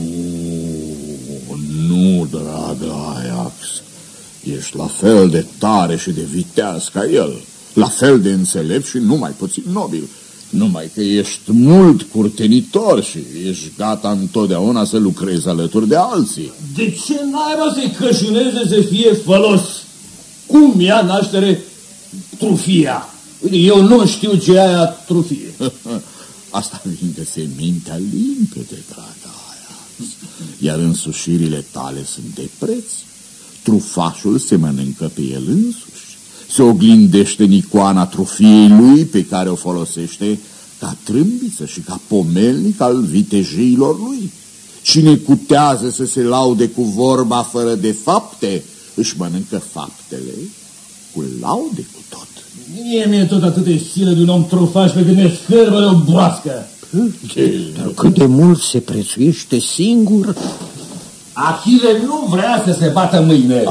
Nu, dragă Ajax. Ești la fel de tare și de viteaz ca el. La fel de înțelept și numai puțin nobil. Numai că ești mult curtenitor și ești gata întotdeauna să lucrezi alături de alții. De ce naiba să-i cășuneze să fie fălos? Cum ia naștere trufia? Uite, eu nu știu ce e aia trufie. Asta fiindcă se mintea limpede, dragă Ajax. Iar însușirile tale sunt de preț. Trufașul se mănâncă pe el însuși. Se oglindește în icoana trufiei lui pe care o folosește ca trâmbiță și ca pomelnic al vitejiilor lui. Cine cutează să se laude cu vorba fără de fapte, își mănâncă faptele cu laude cu tot. Mie mi-e tot atât de silă de un om trufaș pe când ne scârbă de o broască. Dar cât de mult se prețuiește singur. Achille nu vrea să se bată mâine.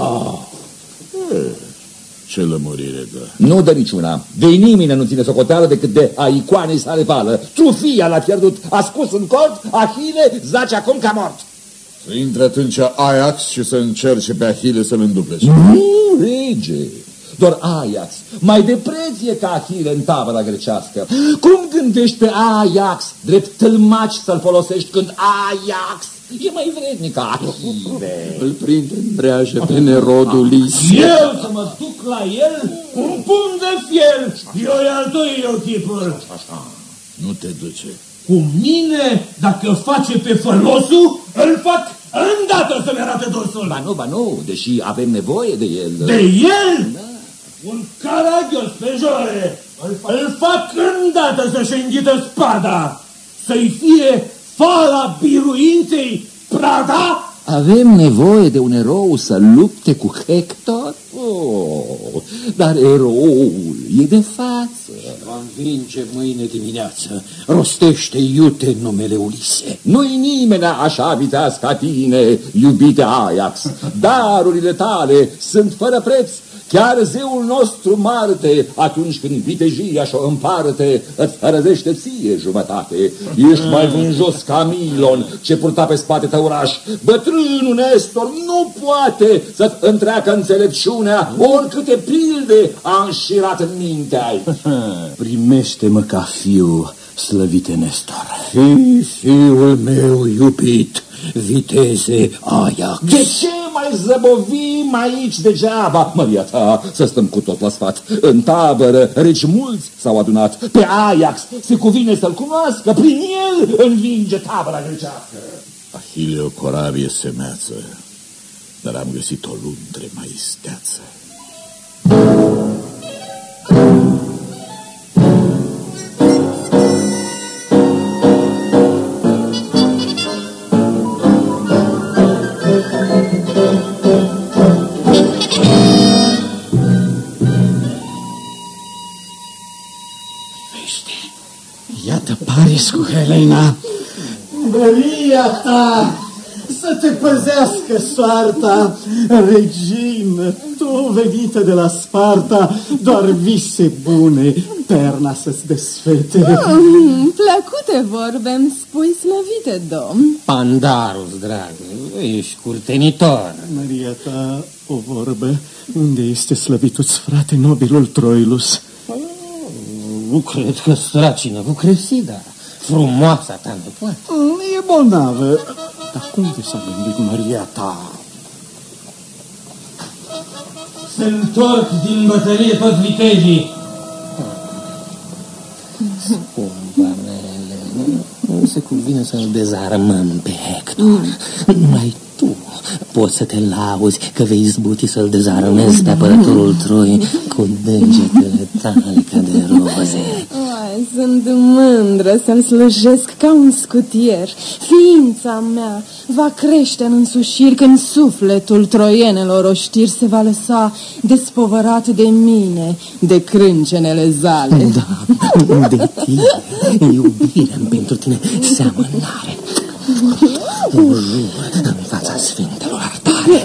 Ce lămurire dă? Nu dă niciuna. De nimeni nu ține socoteală decât de a icoanei sale vală. Trufia l-a pierdut, a scos în cort, Ahile zace acum ca mort. Să intre atunci Ajax și să încerce pe Ahile să-l înduplece. Nu, rege. Doar Ajax, mai de preț e ca Ahile în tabăra grecească. Cum gândești pe Ajax, drept tâlmaci să-l folosești când Ajax e mai vrednic ca Ahile? Îl prinde în breajă pe nerodul Lise. Eu să mă duc la el cu un pumn de fier. Eu i-altui eu chipul. Așa, nu te duce. Cu mine, dacă face pe fălosul, îl fac îndată să-mi arate dosul. Ba nu, deși avem nevoie de el. De el? Da. Un caragios pe jore. Îl fac îndată să-și înghită spada. Să-i fie fala biruinței prada. Avem nevoie de un erou să lupte cu Hector? Dar eroul e de față. Va învinge mâine dimineață. Rostește iute în numele Ulise. Nu-i nimeni așa viteaz ca tine, iubite Ajax. Darurile tale sunt fără preț. Chiar zeul nostru Marte, atunci când vitejia și-o împarte, îți hărăzește ție jumătate. Ești mai vânjos ca Milon, ce purta pe spate tăuraș. Bătrânul Nestor nu poate să-ți întreacă înțelepciunea, oricâte pilde a înșirat în minte ai. Primește-mă ca fiu, slăvite Nestor. Fii fiul meu iubit, viteze Ajax. De ce mai zăbovim aici degeaba, Maria ta, să stăm cu tot la sfat? În tabără, regi mulți s-au adunat. Pe Ajax se cuvine să-l cunoască, prin el învinge tabăra grecească. Ahile o corabie semeață, dar am găsit o luntre mai isteață. Iată Paris cu Helena. Maria ta, să te păzească soarta, regină, tu venită de la Sparta, doar vise bune, perna să-ți desfete. Plăcute vorbe îmi spui, slăvite domn. Pandarus, dragă, ești curtenitor. Maria ta, o vorbă, unde este slăvituț frate nobilul Troilus? Nu cred că stracină cu Cresida. Frumoasa ta nu poate. E bolnavă. Dar cum de s-a gândit Maria ta? Se întorc din bătălie tot vitejii. Scumpa mele, nu se cuvine să-l dezarmăm pe Hector. Numai tu poți să te lauzi că vei izbuti să-l dezarmezi pe apărătorul Troiei cu degetele tale ca de roze. Sunt mândră să-l slujesc ca un scutier. Ființa mea va crește în însușiri când sufletul troienelor oștiri se va lăsa despovărat de mine, de crâncenele zale. Da, de tine, iubirea pentru tine seamănare. O jur în fața sfintelor artare.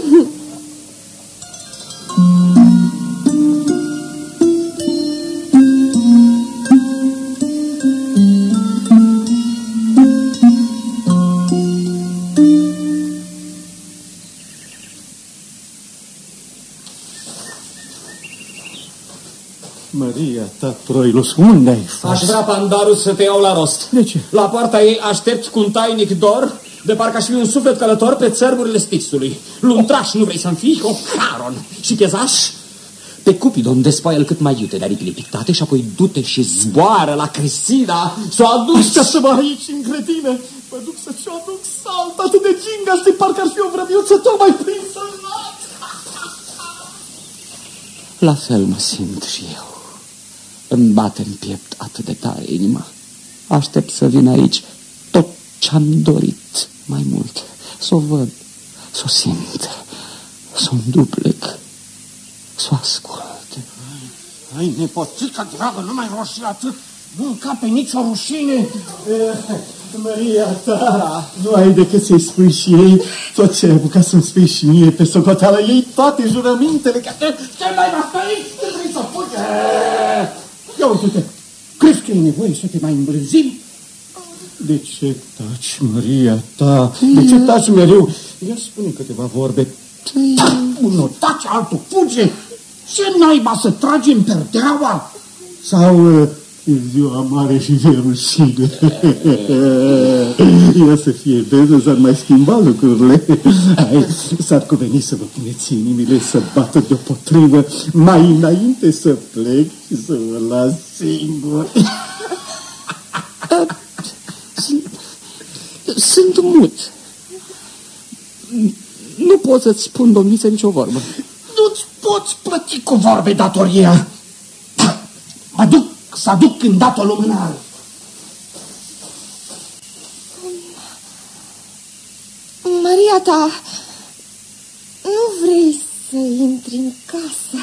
Maria ta, Troilus, unde ai fost? Aș vrea, Pandarus, să te iau la rost. De ce? La poarta ei aștept cu un tainic dor, de parcă aș fi un suflet călător pe țărmurile Stixului. Luntraș nu vrei să-mi fii? O Caron și Chezaș? Pe Cupidon despoie-l cât mai iute de aripile pictate și apoi du-te și zboară la Cresida să o aduci. Așteaptă-mă aici, în grădină. Mă duc să-ți o aduc salt, atât de gingaș de parcă ar fi o vrăbiuță tocmai prinsă în lat. La fel mă simt și eu. Îmi bate în piept atât de tare inima. Aștept să vin aici tot ce-am dorit mai mult. Să o văd, să o simt, să o înduplec, să o ascult. Hai, nepoțica dragă, nu mai roși atât. Nu încape nicio rușine. Maria ta, nu ai decât să-i spui și ei tot ce ai apucat să-mi spui și mie pe socoteală ei toate jurămintele. Ce mai va aici? Ce vrei să pui? Ia uite-te, crezi că e nevoie să te mai îmblânzim? De ce taci, Maria ta? De ce taci mereu? Ia spune câteva vorbe. Unul taci, altul fuge. Ce naiba să tragem perdeaua? Sau e ziua mare și de rușine? Ia să fie beză, s-ar mai schimba lucrurile. Hai, s-ar cuveni să vă puneți inimile să bată deopotrivă mai înainte să plec și să vă las singur. Sunt mut. Nu pot să-ți spun, domniță, nicio vorbă. Nu-ți poți plăti cu vorbe datoria. Mă duc să aduc îndată o lumânare. Maria ta, nu vrei să intri în casă?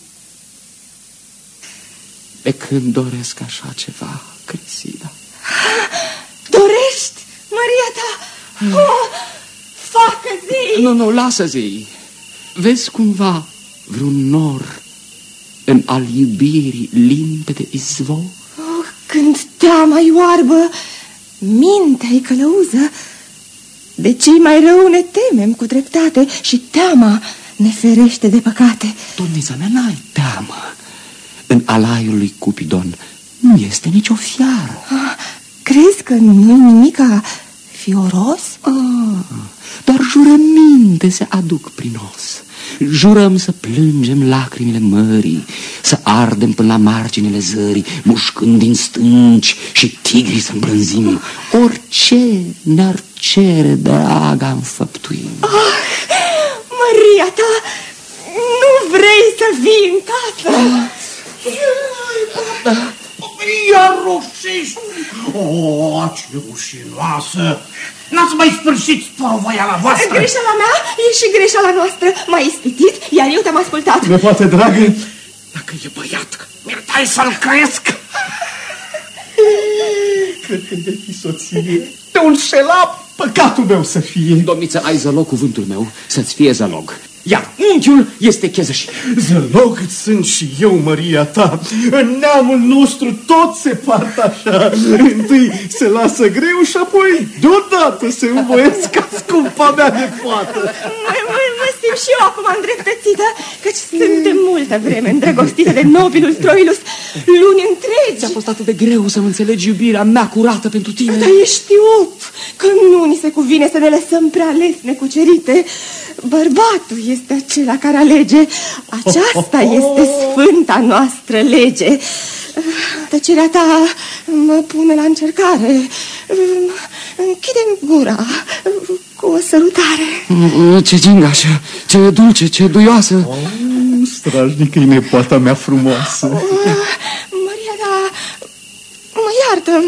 De când doresc așa ceva, Cresida? Dorești, Maria ta? Oh, facă zi! Nu, lasă zi. Vezi cumva vreun nor în al iubirii limpede izvor? Oh, când teama-i oarbă, mintea-i călăuză, de cei mai rău ne temem cu dreptate și teama ne ferește de păcate. Domnița mea, n-ai teamă. În alaiul lui Cupidon nu este nicio fiară. Crezi că nu-i nimica fioros? Doar jurăminte se aduc prin os. Jurăm să plângem lacrimile mării, să ardem până la marginile zării, mușcând din stânci și tigrii să îmbrânzim. Orice ne-ar cere, draga, înfăptuim. Maria ta, nu vrei să vii în casă? Iar roșești! O, ce rușinoasă! N-ați mai sfârșit spovoiala voastră! Greșeala mea e și greșeala noastră. M-ai ispitit, iar eu te-am ascultat. Nepoate dragă, dacă e băiat, mi-l dai să-l cresc! Cred că de fi soție. Te înșela, păcatul meu să fie. Domniță, ai zălog cuvântul meu, să-ți fie zălog. Iar unchiul este chezășit. Zălog sunt și eu, Maria ta. În neamul nostru tot se poartă așa. Întâi se lasă greu și apoi deodată se învoiesc ca scumpa mea de fată. Mă simt și eu acum îndreptățită, căci suntem multă vreme îndrăgostită de nobilul Troilus, luni întregi. Ți-a fost atât de greu să-mi înțelegi iubirea mea curată pentru tine. Dar e știut că nu ni se cuvine să ne lăsăm prea ales necucerite. Bărbatul este acela care alege. Aceasta este sfânta noastră lege. Tăcerea ta mă pune la încercare. Închide-mi gura cu o sărutare. Ce gingașă, ce dulce, ce duioasă. Strajnică-i nepoata mea frumoasă. Maria, da, mă iartă.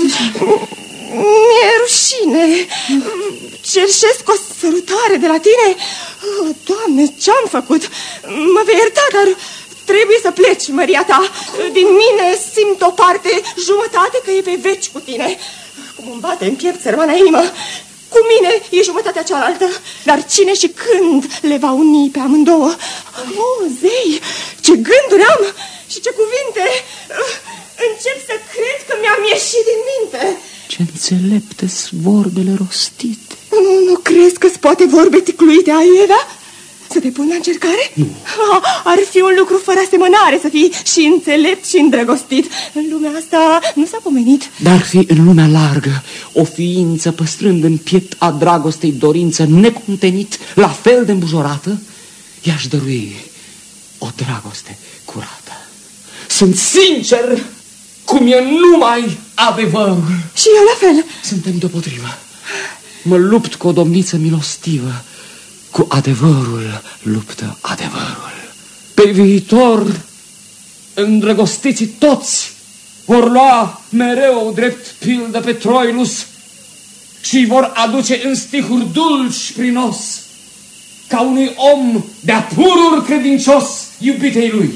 Mi-e rușine. Cerșesc o sărutare de la tine? Doamne, ce-am făcut? Mă vei ierta, dar trebuie să pleci, Maria ta. Din mine simt o parte, jumătate că e pe veci cu tine. Cum îmi bate în piept sărmana inimă. Cu mine e jumătatea cealaltă. Dar cine și când le va uni pe amândouă? Oh, zei, ce gânduri am și ce cuvinte. Încep să cred că mi-am ieșit din minte. Ce înțelepte-s vorbele rostite. Nu crezi că-ți poate vorbe ticluite aievea? Să te pun la încercare? Nu. Ar fi un lucru fără asemănare să fii și înțelept și îndrăgostit. În lumea asta nu s-a pomenit. Dar fi în lumea largă o ființă păstrând în piept a dragostei dorință necontenit, la fel de îmbujorată, i-aș dărui o dragoste curată. Sunt sincer cum e numai adevărul. Și eu la fel. Suntem deopotrivă. Mă lupt cu o domniță milostivă. Cu adevărul luptă adevărul. Pe viitor, îndrăgostiții toți vor lua mereu drept pildă pe Troilus și vor aduce în stihuri dulci prin os, ca unui om de-a pururi credincios iubitei lui,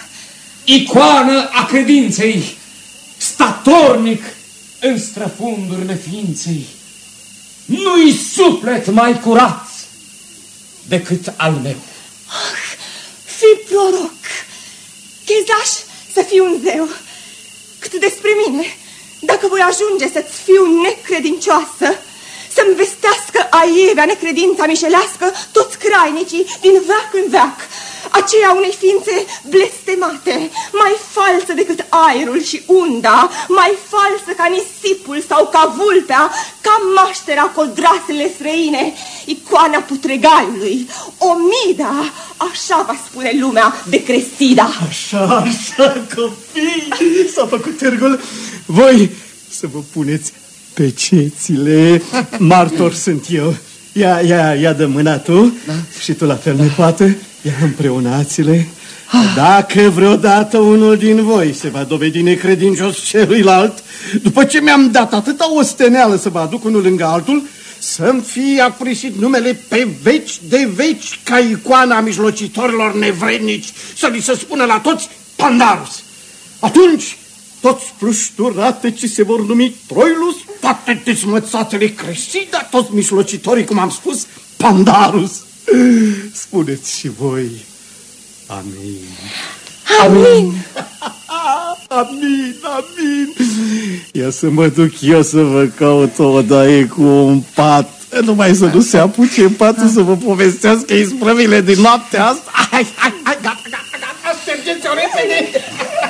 icoană a credinței, statornic în străfundurile ființei. Nu-i suflet mai curat decât al meu. Fii proroc, chezaș să fiu un zeu. Cât despre mine, dacă voi ajunge să-ți fiu necredincioasă, să-mi vestească aievea necredința mișelească toți crainicii din veac în veac, aceea unei ființe blestemate, mai falsă decât aerul și unda, mai falsă ca nisipul sau ca vulpea, ca maștera codrasele străine, icoana putregaiului, Omida, așa va spune lumea de Cressida. Așa, copii, s-a făcut târgul. Voi să vă puneți pecețile, martor sunt eu. Ia dă mâna tu, da? Și tu la fel, nepoată. Ia împreunați-le. Dacă vreodată unul din voi se va dovedi necredincios celuilalt, după ce mi-am dat atâta osteneală să vă aduc unul lângă altul, să-mi fie aprisit numele pe veci de veci ca icoana mijlocitorilor nevrednici, să li se spună la toți Pandarus. Atunci toți plușturate ce se vor numi Troilus, toate dezmățatele Cressida, toți mijlocitorii, cum am spus, Pandarus. Spuneți și voi, Amin. Amin. Amin, amin. Ia să mă duc eu să vă caut o odaie cu un pat. Numai să nu se apuce în patul să vă povestească isprăvile din noaptea asta. Hai, gata, ștergeți-o repede.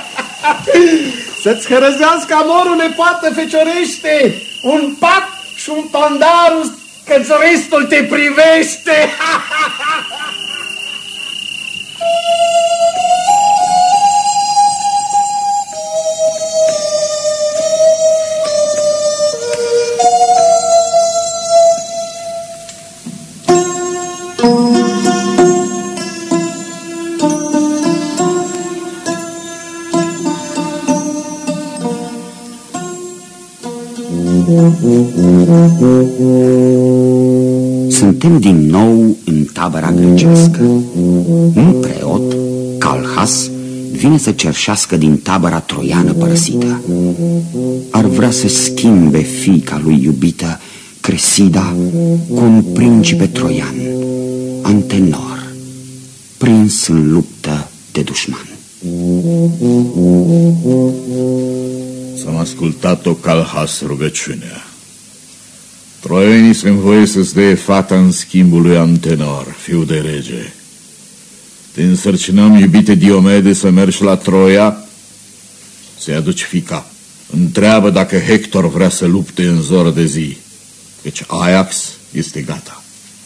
Să-ți hărăzească amorul, nepoată feciorește. Un pat și un pandarus, că restul te privește. Suntem din nou în tabăra grecească. Un preot, Calhas, vine să cerșească din tabăra troiană părăsită. Ar vrea să schimbe fiica lui iubită, Cresida, cu un principe troian, Antenor, prins în luptă de dușman. S-am ascultat-o, Calhas, rugăciunea. Troienii sunt voie să-ți dea fata în schimbul lui Antenor, fiu de rege. Te însărcinăm, iubite Diomede, să mergi la Troia, să-i aduci fica. Întreabă dacă Hector vrea să lupte în zoră de zi, căci Ajax este gata.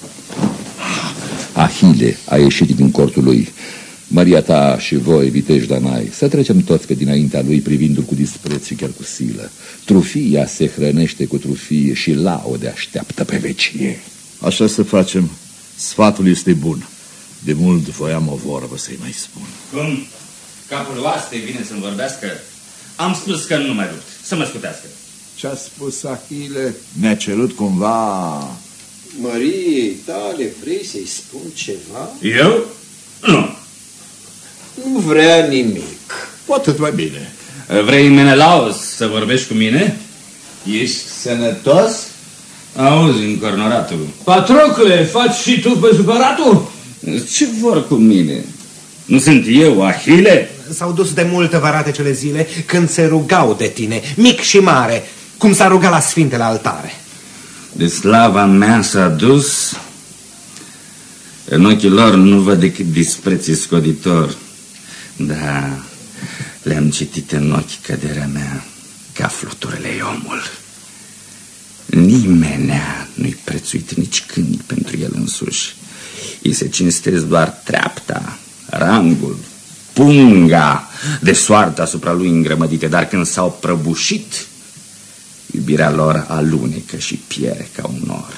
Ahile a ieșit din cortul lui. Maria ta și voi, viteji Danai, să trecem toți pe dinaintea lui, privindu-l cu dispreț și chiar cu silă. Trufia se hrănește cu trufie și laude așteaptă pe vecie. Așa să facem. Sfatul este bun. De mult voiam o vorbă să-i mai spun. Cum? Capul oastei vine să-mi vorbească? Am spus că nu mai lupt. Să mă scutească. Ce-a spus Ahile? Ne-a cerut cumva... Măriei tale, vrei să-i spun ceva? Eu? Nu. Nu vrea nimic. Poate mai bine. Vrei, Menelaos, să vorbești cu mine? Ești sănătos? Auzi, încornoratul. Patrocle, faci și tu pe supăratul? Ce vor cu mine? Nu sunt eu, Ahile? S-au dus de multe varate cele zile când se rugau de tine, mic și mare, cum s-a rugat la Sfintele Altare. De slava mea s-a dus. În ochii lor nu văd decât dispreț scoditor. Da, le-am citit în ochi căderea mea ca fluturile omul. Nimenea nu-i prețuit nici când pentru el însuși. Îi se cinstesc doar treapta, rangul, punga de soartă asupra lui îngrămădite, dar când s-au prăbușit, iubirea lor alunecă și piere ca un nor.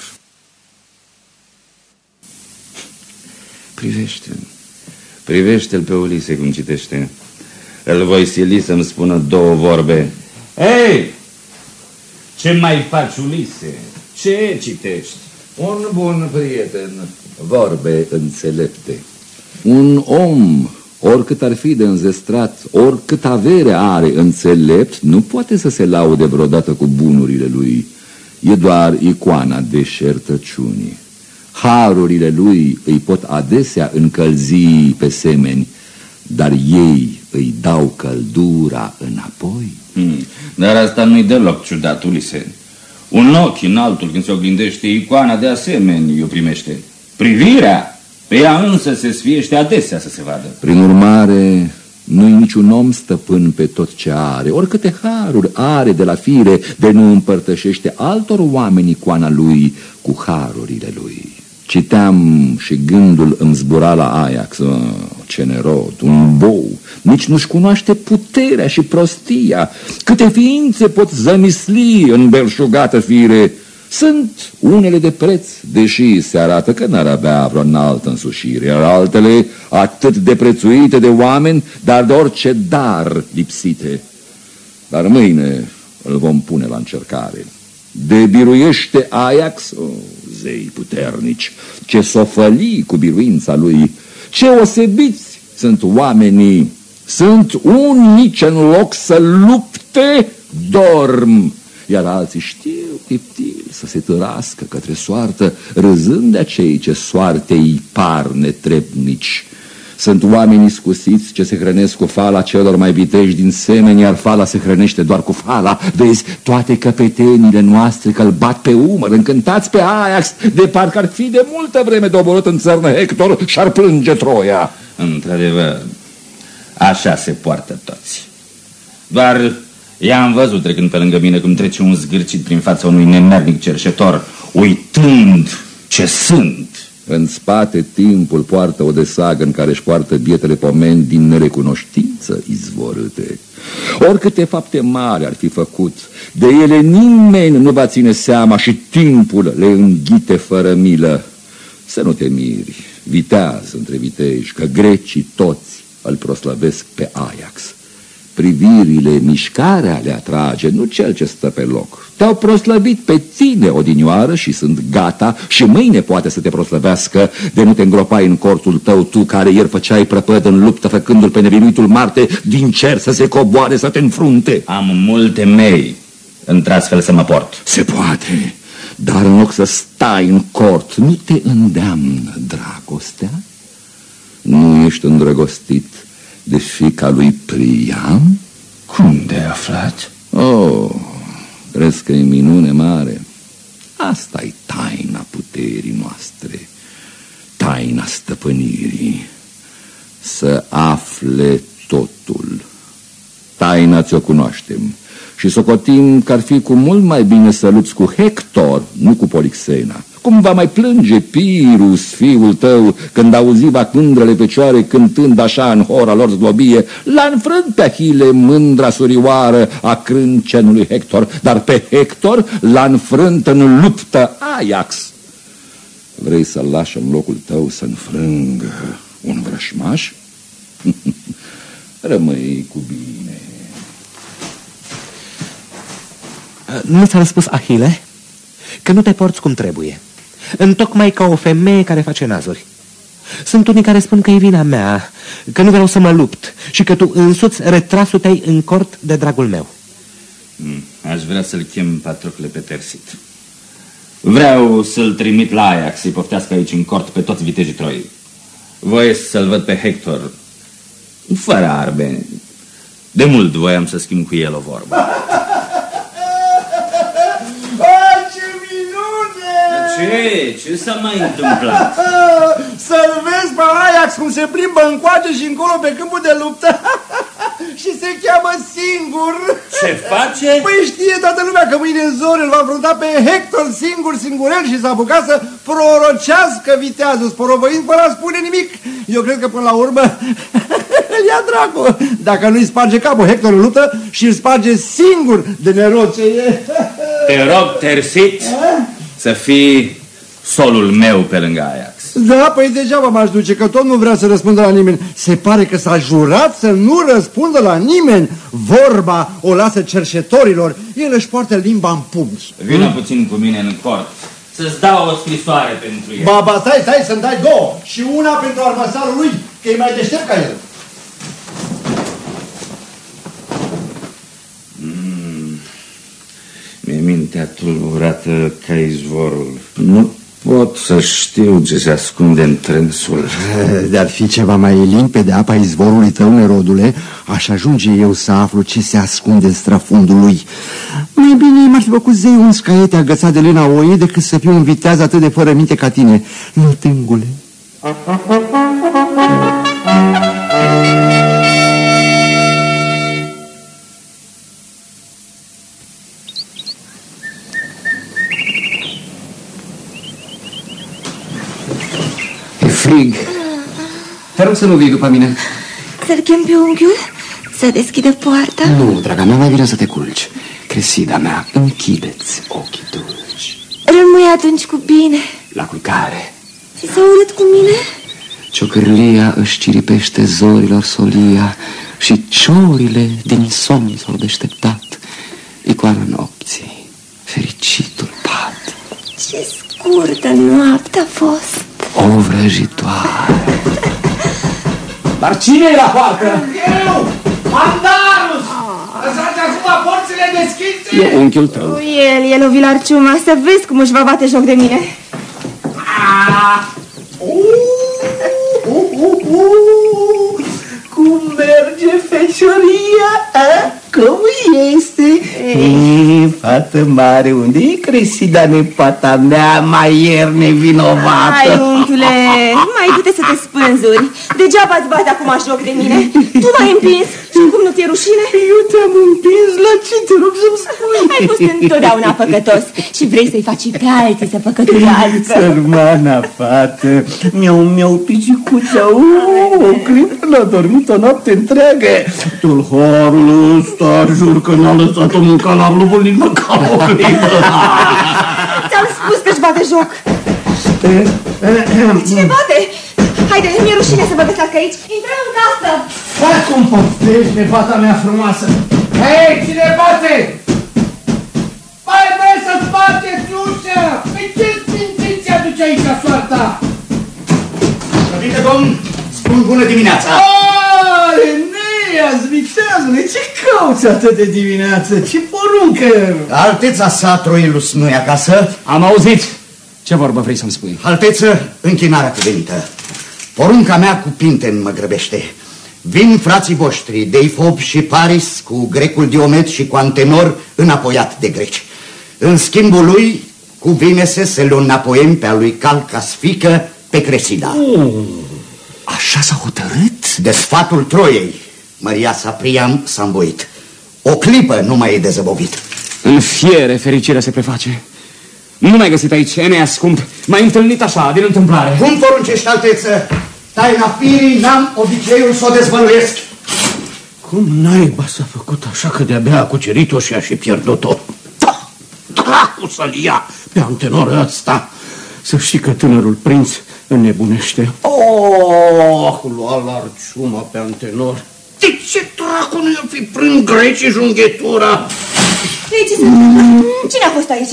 Privește-l pe Ulise cum citește. Îl voi sili să-mi spună două vorbe. Hei! Ce mai faci, Ulise? Ce citești? Un bun prieten, vorbe înțelepte. Un om, oricât ar fi de înzestrat, oricât avere are înțelept, nu poate să se laude vreodată cu bunurile lui. E doar icoana deșertăciunii. Harurile lui îi pot adesea încălzi pe semeni, dar ei îi dau căldura înapoi. Dar asta nu-i deloc ciudat, Ulise. Un ochi în altul, când se oglindește, icoana de asemenea o primește. Privirea pe ea însă se sfiește adesea să se vadă. Prin urmare, nu-i niciun om stăpân pe tot ce are. Oricâte haruri are de la fire, de nu împărtășește altor oameni icoana lui cu harurile lui. Citeam și gândul îmi zbura la Ajax. Ce nerod, un bou, nici nu-și cunoaște puterea și prostia. Câte ființe pot zămisli în belșugată fire. Sunt unele de preț, deși se arată că n-ar avea vreo înaltă însușire, iar altele atât de prețuite de oameni, dar de orice dar lipsite. Dar mâine îl vom pune la încercare. De biruiește Ajax, zei puternici, ce s-o făli cu biruința lui, ce osebiți sunt oamenii, sunt unii ce în loc să lupte, dorm, iar alții știu tiptil să se târască către soartă, râzând de acei ce soartei par netrebnici. Sunt oameni iscusiți ce se hrănesc cu fala celor mai viteji din semeni, iar fala se hrănește doar cu fala. Vezi, toate căpetenile noastre că-l bat pe umăr, încântați pe Ajax, de parcă ar fi de multă vreme doborât în țărnă Hector și-ar plânge Troia. Într-adevăr, așa se poartă toți. Doar i-am văzut trecând pe lângă mine cum trece un zgârcit prin fața unui nemernic cerșetor, uitând ce sunt. În spate timpul poartă o desagă în care își poartă bietele pomeni din nerecunoștință izvorâte. Oricâte fapte mari ar fi făcut, de ele nimeni nu va ține seama și timpul le înghite fără milă. Să nu te miri, vitează între viteji, că grecii toți îl proslăvesc pe Ajax. Privirile, mișcarea le atrage, nu cel ce stă pe loc. Te-au proslăvit pe tine odinioară și sunt gata și mâine poate să te proslăvească de nu te îngropai în cortul tău, tu care ieri făceai prăpăd în luptă făcându-l pe nevinuitul Marte din cer să se coboare, să te înfrunte. Am multe mei într-astfel să mă port. Se poate, dar în loc să stai în cort, nu te îndeamnă dragostea? Nu ești îndrăgostit de fiica lui Priam? Cum de-ai aflat? Oh, crezi că e minune mare? Asta-i taina puterii noastre, taina stăpânirii. Să afle totul. Taina ți-o cunoaștem și socotim că ar fi cu mult mai bine să lupți cu Hector, nu cu Polixena. Cum va mai plânge Pirus, fiul tău, când auzi va cândrele fecioare cântând așa în hora lor zglobie, l-a înfrânt pe Ahile, mândra surioară a crâncenului Hector, dar pe Hector l-a înfrânt în luptă Ajax. Vrei să-l lași în locul tău să înfrângă un vrășmaș? Rămâi cu bine. Nu ți-am spus, Ahile, că nu te porți cum trebuie, întocmai ca o femeie care face nazuri. Sunt unii care spun că e vina mea, că nu vreau să mă lupt și că tu însuți retrasul tăi în cort de dragul meu. Aș vrea să-l chem Patrocle pe Tersit. Vreau să-l trimit la Ajax să-i poftească aici în cort pe toți vitejii Troii. Voi să-l văd pe Hector fără arme. De mult voiam să schimb cu el o vorbă. Ce s-a mai întâmplat? Să-l vezi pe Ajax cum se plimbă încoace și încolo pe câmpul de luptă și se cheamă singur. Ce face? Păi știe toată lumea că mâine în zori îl va înfrunta pe Hector singurel și s-a apucat să prorocească viteazul, sporovăind fără a spune nimic. Eu cred că până la urmă îl ia dracu. Dacă nu-i sparge capul Hector în luptă și îl sparge singur de neroce. Te rog, Tersit, să fii solul meu pe lângă Ajax. Da, păi degeaba m-aș duce, că tot nu vrea să răspundă la nimeni. Se pare că s-a jurat să nu răspundă la nimeni. Vorba o lasă cerșetorilor. El își poartă limba în pumni. Vină puțin cu mine în cort, să-ți dau o scrisoare pentru el. Baba, stai să-mi dai două. Și una pentru armăsarul lui, că e mai deștept ca el. Mi-e mintea tulburată ca izvorul. Nu pot să știu ce se ascunde în trânsul. De-ar fi ceva mai limpede apa izvorului tău, Nerodule, aș ajunge eu să aflu ce se ascunde în străfundul lui. Mai bine m-ar fi făcut zei un scaiete agățat de lena oii decât să fiu un viteaz atât de fără minte ca tine, nătângule. Frig. Te rog să nu vii după mine. Să-l chem pe unchiul să deschidă poarta? Nu, draga mea, mai bine să te culci. Cresida mea, închide-ți ochii dulci. Rămâi atunci cu bine. La culcare. Și s-a urât cu mine? Ciocârlia își ciripește zorilor solia și ciorile din somn s-au deșteptat. Icoana nopții, fericitul pat. Ce scurtă noapte a fost. O vrăjitoare. Dar cine e la poartă? Eu! Mandarus! Lăsați acum porțile deschise! E unchiul tău. El o vilarciuma, să vezi cum își va bate joc de mine. Ce feciorie, cum este? Fată mare, unde e Cresida, nepoata mea, mai ieri nevinovată? Hai, unchiule, mai du-te să te spânzuri. Degeaba îți bate acum joc de mine. Tu m-ai împins și cum nu ți-e rușine? Eu te-am împins, la ce te rog să-mi spui? Ai fost întotdeauna păcătos și vrei să-i faci pe alții să păcătuiască. Sărmana fată, mi-au picicuța, o clipă n-a dormit o noapte întreagă. Tâlharul ăsta, jur că n-a lăsat-o mânca la lupul nici măcar o clipă. Ți-am spus că-și bate joc. Cine bate? Haide, mi-e rușine să mă găsească aici. Intrăm în casă. Hai cum poftești, nevasta mea frumoasă. Hei, cine bate? Mai vrei să-ți bateți ușa? Pe ce sfințiți aduce aici soarta? Părinte domn, spun bună dimineața. Eneas, viteazule, ce cauți atât de dimineață? Ce poruncă? Alteța sa Troilus nu-i acasă? Am auzit. Ce vorbă vrei să-mi spui? Alteță, închinarea cuvenită. Porunca mea cu Pinten mă grăbește. Vin frații voștri, Deifob și Paris, cu grecul Diomed și cu Antenor, înapoiat de greci. În schimbul lui, cuvine-se să-l înapoiem pe a lui Calcas fică, pe Cresida. Așa s-a hotărât? De sfatul Troiei, Maria sa Priam s-a învoit. O clipă nu mai e dezăbovit. În fiere fericirea se preface. Nu m-ai găsit aici, Enea scump. M-ai întâlnit așa, din întâmplare. Cum poruncești, Alteță? Taina firii n-am obiceiul să o dezvăluiesc. Cum naiba s-a făcut așa că de-abia a cucerit-o și a și pierdut-o? Da, dracu să-l ia pe Antenor ăsta. Să știi că tânărul prinț înnebunește. Oh, lua larciuma pe Antenor. De ce dracu nu i-o fi prând grecii junghetura? Ei, ce se întâmplă? Cine a fost aici?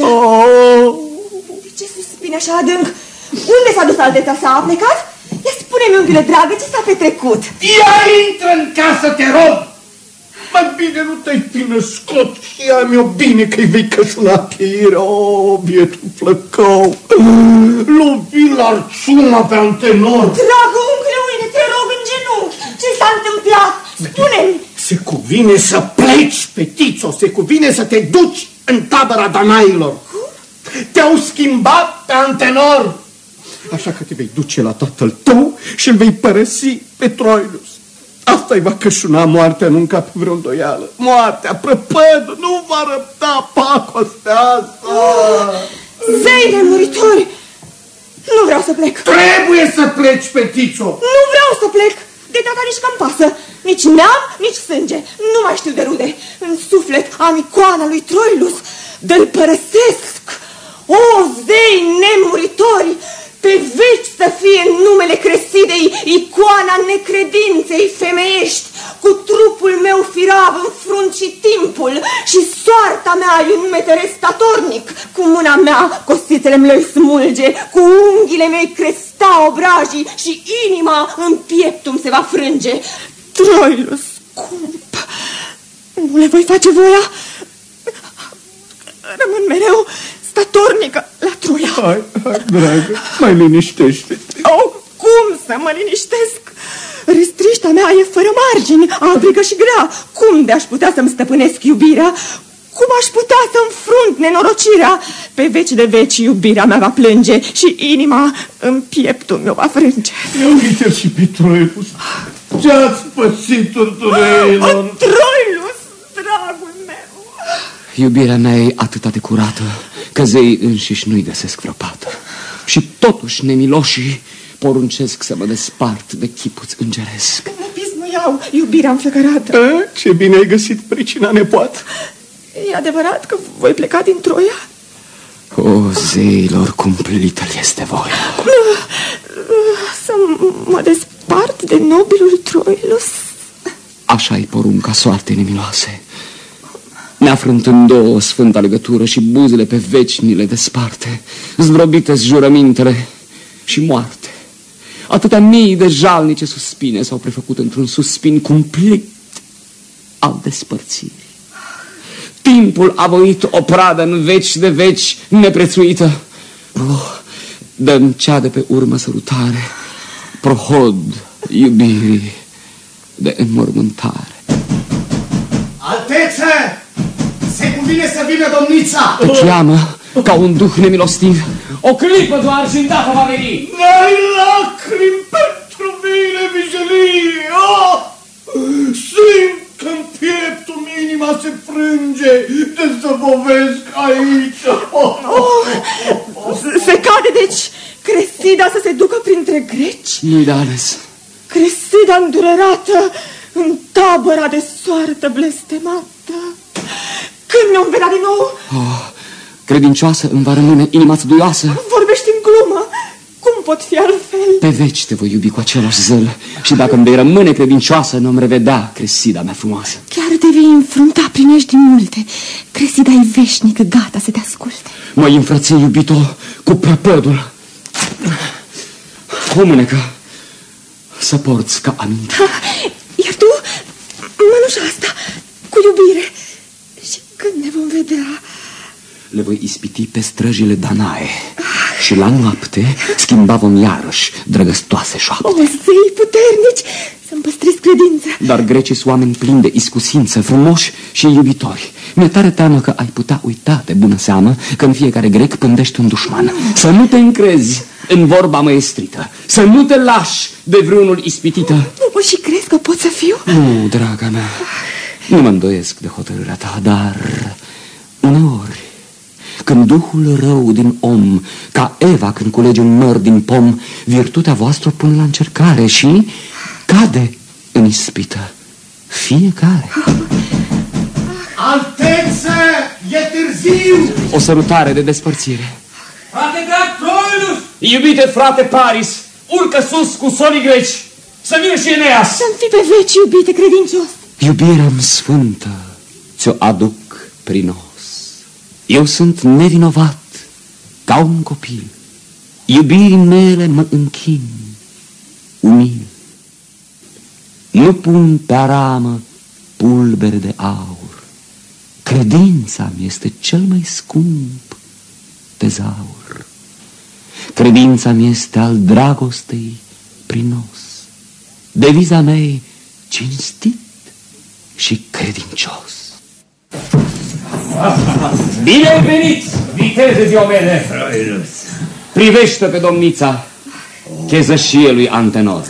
De ce suspine așa adânc? Unde s-a dus Alteța sa? A plecat? Ia spune-mi, unghiule dragă, ce s-a petrecut? Ia intră în casă, te rog! Mai bine nu te-ai fi născut. Ia-mi-o bine că-i vei căsuna cheirea. O, bietul flăcău. Lovi larciuma pe Antenor. Dragă unghiule, te rog în genunchi. Ce s-a întâmplat? Spune-mi. Se cuvine să pleci, petițo. Se cuvine să te duci în tabăra danailor. Te-au schimbat pe Antenor. Așa că te vei duce la tatăl tău și îl vei părăsi pe Troilus. Asta-i va cășuna moartea, nu încă pe vreo îndoială. Moartea, prăpădă, nu va răbda pacostea asta. Zei de muritori! Nu vreau să plec. Trebuie să pleci, petițo. Nu vreau să plec. De tata nici că-mi pasă. Nici neam, nici sânge. Nu mai știu de rude. În suflet am icoana lui Troilus. De-l părăsesc. O, zei nemuritori! Pe veci să fie numele Cresidei, icoana necredinței femeiești, cu trupul meu firav înfrunt și timpul și soarta mea ai un metere statornic. Cu mâna mea costițele-mi le smulge, cu unghiile mei cresta obrajii și inima în pieptul se va frânge. Troilus, scump, nu le voi face voia? Rămân mereu statornică la Troia. Hai, dragă, mai liniștește-te. Oh, cum să mă liniștesc? Restriștea mea e fără margini, abrigă și grea. Cum de-aș putea să-mi stăpânesc iubirea? Cum aș putea să înfrunt nenorocirea? Pe veci de veci iubirea mea va plânge și inima în pieptul meu va frânge. Ia uite-l și pe Troilus. Ce-ați pățit, urdureilor? Troilus, dragul meu! Iubirea mea e atât de curată că zeii înșiși nu-i găsesc vreo pată. Și totuși nemiloșii poruncesc să mă despart de chipuț îngeresc. Nu pismuiau iubirea înflăcărată. Ce bine ai găsit pricina, nepoată. E adevărat că voi pleca din Troia? O, zeilor, cumplită este voia. Să mă despart de nobilul Troilus? Așa-i porunca soartei nemiloase. Ne-afrând în două sfânta legătură și buzele pe veci ni le desparte, zdrobite-s jurămintele și moarte. Atâtea mii de jalnice suspine s-au prefăcut într-un suspin cumplit al despărțirii. Timpul a voit o pradă în veci de veci neprețuită. Dă-mi cea de pe urmă sărutare, prohod iubirii, de înmormântare. Altețe! Se cuvine să vină domnița! Te cheamă ca un duh nemilostiv. O clipă doar și îndată va veni. N-ai lacrimi pentru mine, Vigelie! Oh! Simt că-n pieptul inima se frânge de să povesc aici. Se cade, deci, Cressida să se ducă printre greci? Nu-i de ales. Cressida îndurerată în tabăra de soartă blestemată. Când ne-o vedea din nou? Oh, credincioasă îmi va rămâne inima duioasă. Vorbești în glumă. Cum pot fi altfel? Pe veci te voi iubi cu același zel. Și dacă îmi vei rămâne credincioasă, nu-mi revedea, Cressida mea frumoasă. Chiar te vei înfrunta prin ești multe. Cressida e veșnică, gata să te asculte. Mă înfrățe, iubito, cu prăpădul. O mânecă să porți ca aminte. Iar tu, mănușa asta, cu iubire. Și când ne vom vedea? Le voi ispiti pe străjile Danae. Și la noapte schimba-vom iarăși drăgăstoase șoapte. O, zei puternici, să-mi păstrez credința. Dar grecii sunt oameni plini de iscusință, frumoși și iubitori. Mi-e tare teamă că ai putea uita de bună seamă că în fiecare grec pândești un dușman. Să nu te încrezi în vorba măestrită, să nu te lași de vreunul ispitită. Nu, și crezi că pot să fiu? Nu, draga mea, nu mă îndoiesc de hotărârea ta, dar uneori, când duhul rău din om, ca Eva când culege un măr din pom, virtutea voastră o pune la încercare și cade în ispită fiecare. Altețe, e târziu! O sărutare de despărțire. Frate drag, Troilus! Iubite frate Paris, urcă sus cu solii greci, să vină și Eneas. Să-mi fii pe veci, iubite credincios. Iubirea-mi sfântă ți-o aduc prinos. Eu sunt nevinovat, ca un copil. Iubirii mele mă închin, umil. Nu pun pe aramă pulbere de aur. Credința-mi este cel mai scump tezaur. Credința-mi este al dragostei prinos. Deviza mea e cinstit și credincios. Bine ai venit, viteze Diomede! Privește pe domnița, chezășie lui Antenor.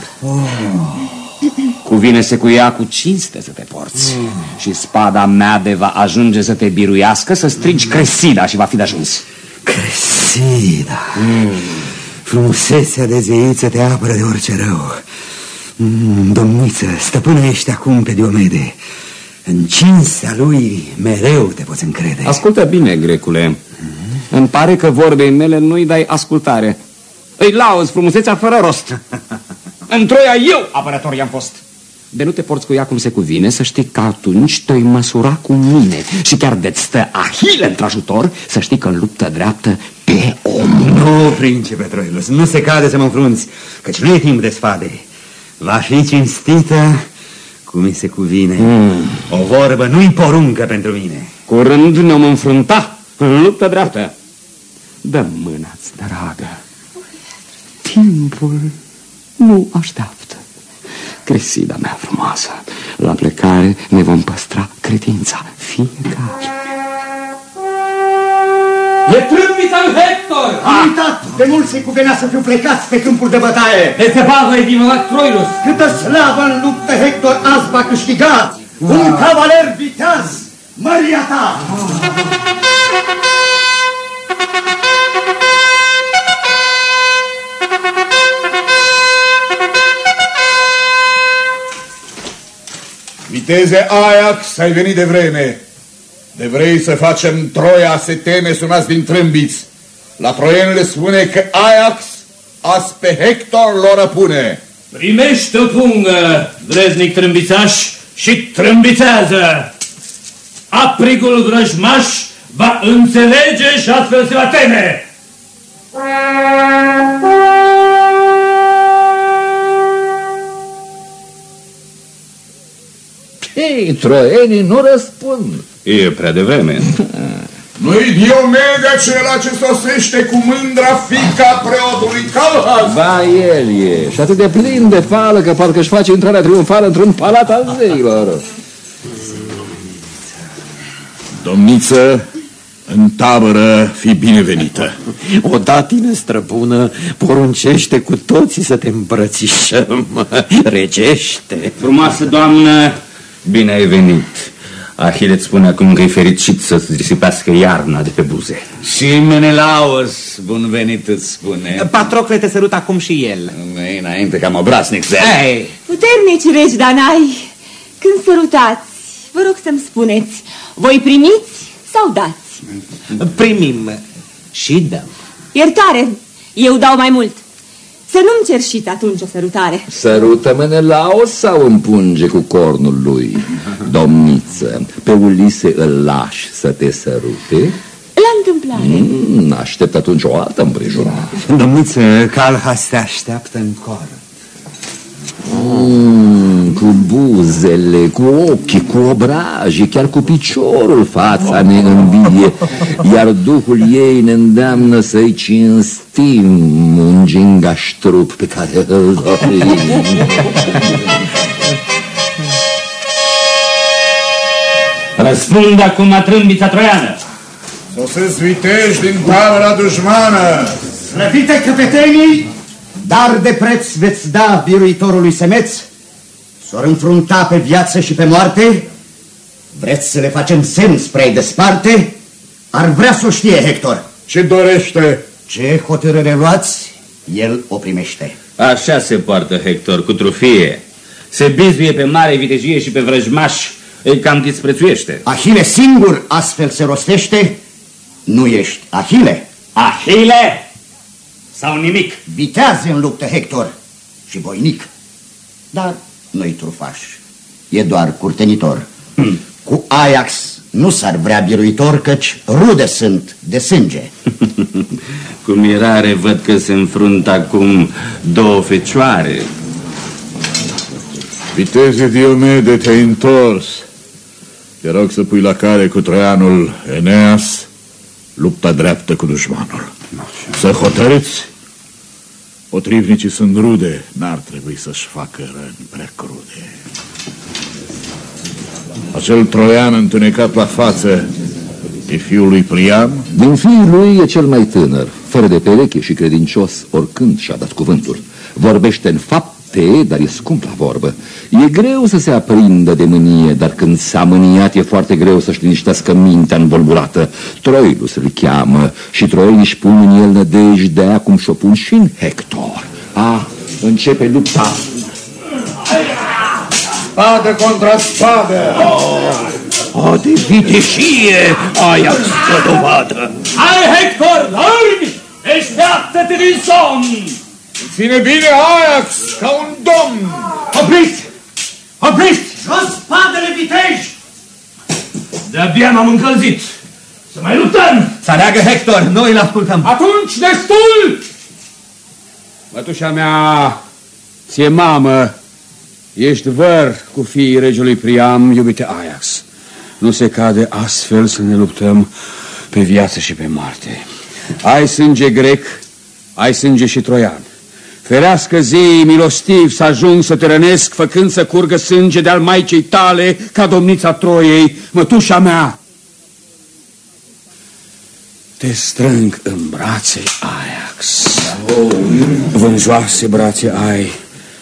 Cuvine să cu ea cu cinste să te porți. Și spada mea de va ajunge să te biruiască, să strigi Cressida și va fi de ajuns. Cressida, frumusețea de zeiță te apără de orice rău. Domniță, stăpână ești acum pe Diomede. În cinstea lui mereu te poți încrede. Ascultă bine, grecule. Îmi pare că vorbei mele nu-i dai ascultare. Îi lauzi frumusețea fără rost. În Troia eu apărător i-am fost. De nu te porți cu ea cum se cuvine, să știi că atunci te-i măsura cu mine. Și chiar de-ți stă Ahile într-ajutor, să știi că în luptă dreaptă pe om. Nu, principe Troilus, nu se cade să mă înfrunți, căci nu e timp de spade. Va fi cinstită cum mi se cuvine. O vorbă nu-i poruncă pentru mine. Curând ne-om înfrunta în luptă dreaptă. Dă mâna-ți, dragă. Timpul nu așteaptă. Cressida mea frumoasă, la plecare ne vom păstra credința fiecare. E trâmbița lui Hector! Uitat, de mult se cuvenea să fiu plecați pe câmpul de bătaie. Este bavă e vinovat Troilus. Câtă slavă în luptă Hector azi va câștiga. Un cavaler viteaz, măria ta! Viteze Ajax, ai venit de vreme. De vrei să facem Troia se teme, sunați din trâmbiți. La troieni le spune că Ajax azi pe Hector l-o răpune. Primește o pungă, vreznic trâmbițaș, și trâmbițează. Aprigul vrăjmaș va înțelege și astfel se va teme. Ei, troienii nu răspund. E prea devreme. Nu-i Diomede acela ce sosește cu mândra fiica preotului Calhas? Ba, el e. Și atât de plin de fală că parcă își face intrarea triumfală într-un palat al zeilor. Domniță, în tabără fi binevenită. O datine străbună poruncește cu toții să te îmbrățișăm. Regește. Frumoasă doamnă, bine ai venit. Ahile îți spune acum că e fericit să-ți risipească iarna de pe buze. Și Menelaos, bun venit îți spune. Patrocle te sărut acum și el. Înainte cam obraznic, Zel. Puternici regi Danai, când sărutați, vă rog să-mi spuneți, voi primiți sau dați? Primim și dăm. Iertare, eu dau mai mult. Să nu-mi cerșiți atunci o sărutare. Sărută Menelaos sau împunge cu cornul lui? Domniță, pe Ulise îl lași să te sărute? La întâmplare. Aștept atunci o altă împrejurare. Domniță, Calhas te așteaptă în cor. Cu buzele, cu ochii, cu obrajii, chiar cu piciorul fața ne învie, iar duhul ei ne îndeamnă să-i cinstim un gingaș trup pe care îl dorim. Răspund acum trâmbița troiană. Sosesc viteji din tabăra dușmană. Slăvite căpetenii, dar de preț veți da biruitorului Semeț? S-or înfrunta pe viață și pe moarte? Vreți să le facem semn spre a-i desparte? Ar vrea să o știe Hector. Ce dorește? Ce hotărâre luați, el o primește. Așa se poartă Hector, cu trufie. Se bizuie pe mare vitejie și pe vrăjmași, îi cam disprețuiește. Ahile singur astfel se rostește? Nu ești Ahile? Ahile? Sau nimic? Vitează în luptă Hector și voinic. Dar nu-i trufaș, e doar curtenitor. Cu Ajax nu s-ar vrea biruitor, căci rude sunt de sânge. Cu mirare văd că se înfruntă acum două fecioare. Viteze Diomede, te-ai întors. Te rog să pui la cale cu Troianul Eneas lupta dreaptă cu dușmanul. Să hotărâți. Potrivnicii sunt rude, n-ar trebui să-și facă răni prea crude. Acel troian întunecat la față e fiul lui Priam? Din fiul lui e cel mai tânăr, fără de pereche și credincios, oricând și-a dat cuvântul. Vorbește în fapte, dar e scump la vorbă. E greu să se aprindă de mânie, dar când s-a mâniat e foarte greu să-și liniștească mintea învolburată. Troilus îl cheamă și troienii își pun în el nădejdea, cum și-o pun și în Hector. Începe lupta. Spadă contra spadă! O de vitejie Ajax să dovadă! Hai, Hector, armi! Deșteaptă-te din somn! Ține bine Ajax, ca un domn! Opriți! Opriți! Jos spadele viteji! De-abia m-am încălzit! Să mai luptăm! Să aleagă Hector, noi îl ascultăm! Atunci destul! Mătușa mea, ție mamă, ești văr cu fiii regelui Priam, iubite Ajax. Nu se cade astfel să ne luptăm pe viață și pe moarte. Ai sânge grec, ai sânge și troian. Ferească zeii milostiv să ajung să te rănesc, făcând să curgă sânge de-al maicei tale ca domnița Troiei, mătușa mea. Te strâng în brațe, Ajax. Vânjoase brațe ai.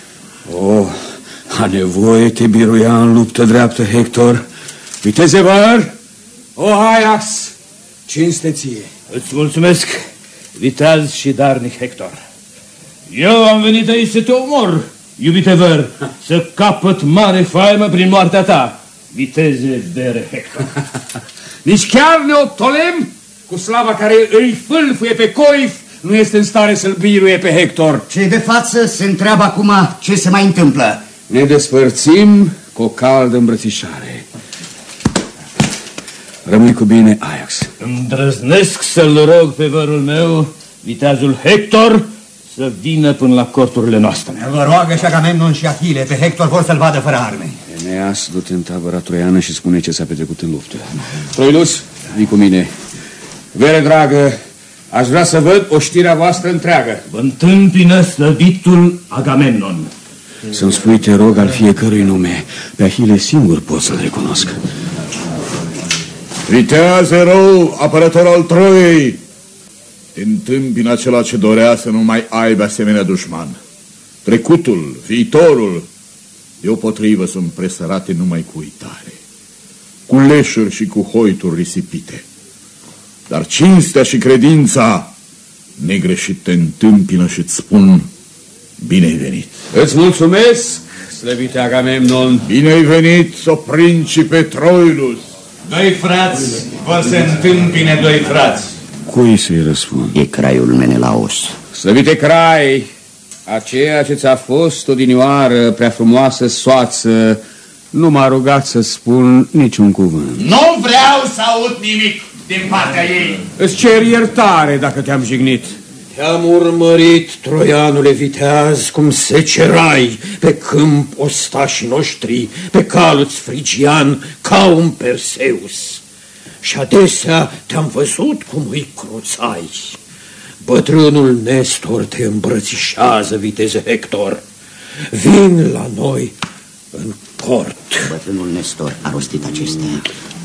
A nevoie te biruia în luptă dreaptă, Hector. Viteze văr, Ajax, cinste ție. Îți mulțumesc, viteaz și darnic Hector. Eu am venit aici să te omor, iubite văr, să capăt mare faimă prin moartea ta, viteze bere Hector. Nici chiar Neoptolem, cu slava care îi fâlfâie pe coif, nu este în stare să-l biruie pe Hector. Cei de față se întreabă acum ce se mai întâmplă. Ne despărțim cu o caldă îmbrățișare. Rămâi cu bine, Ajax. Îndrăznesc să-l rog pe vărul meu, viteazul Hector, să vină până la corturile noastre. Vă roagă și Agamemnon și Achille, pe Hector vor să-l vadă fără arme. Eneas, du-te în tabăra troiană și spune ce s-a petrecut în luptă. Troilus, vii cu mine. Vere dragă, aș vrea să văd oștirea voastră întreagă. Vă întâmpină slăvitul Agamemnon. Să-mi spui, te rog, al fiecărui nume. Pe Ahile singur pot să-l recunosc. Viteaz erou, apărător al Troiei, te întâmpină acela ce dorea să nu mai aibă asemenea dușman. Trecutul, viitorul, deopotrivă sunt presărate numai cu uitare, cu leșuri și cu hoituri risipite. Dar cinstea și credința negreșit te întâmpină și-ți spun: bine ai venit. Îți mulțumesc, slăvite Agamemnon. Bine ai venit, o principe Troilus. Doi frați vor să întâmpine doi frați. Cui să-i răspund? E craiul Menelaos. Slăvite Crai, aceea ce ți-a fost odinioară prea frumoasă soață, nu m-a rugat să spun niciun cuvânt. Nu vreau să aud nimic din partea ei. Îți cer iertare dacă te-am jignit. Te-am urmărit, troianule viteaz, cum secerai pe câmp ostașii noștri, pe calul frigian, ca un Perseus. Și adesea te-am văzut cum îi cruțai. Bătrânul Nestor te îmbrățișează, viteze Hector. Vin la noi în cort. Bătrânul Nestor a rostit acestea.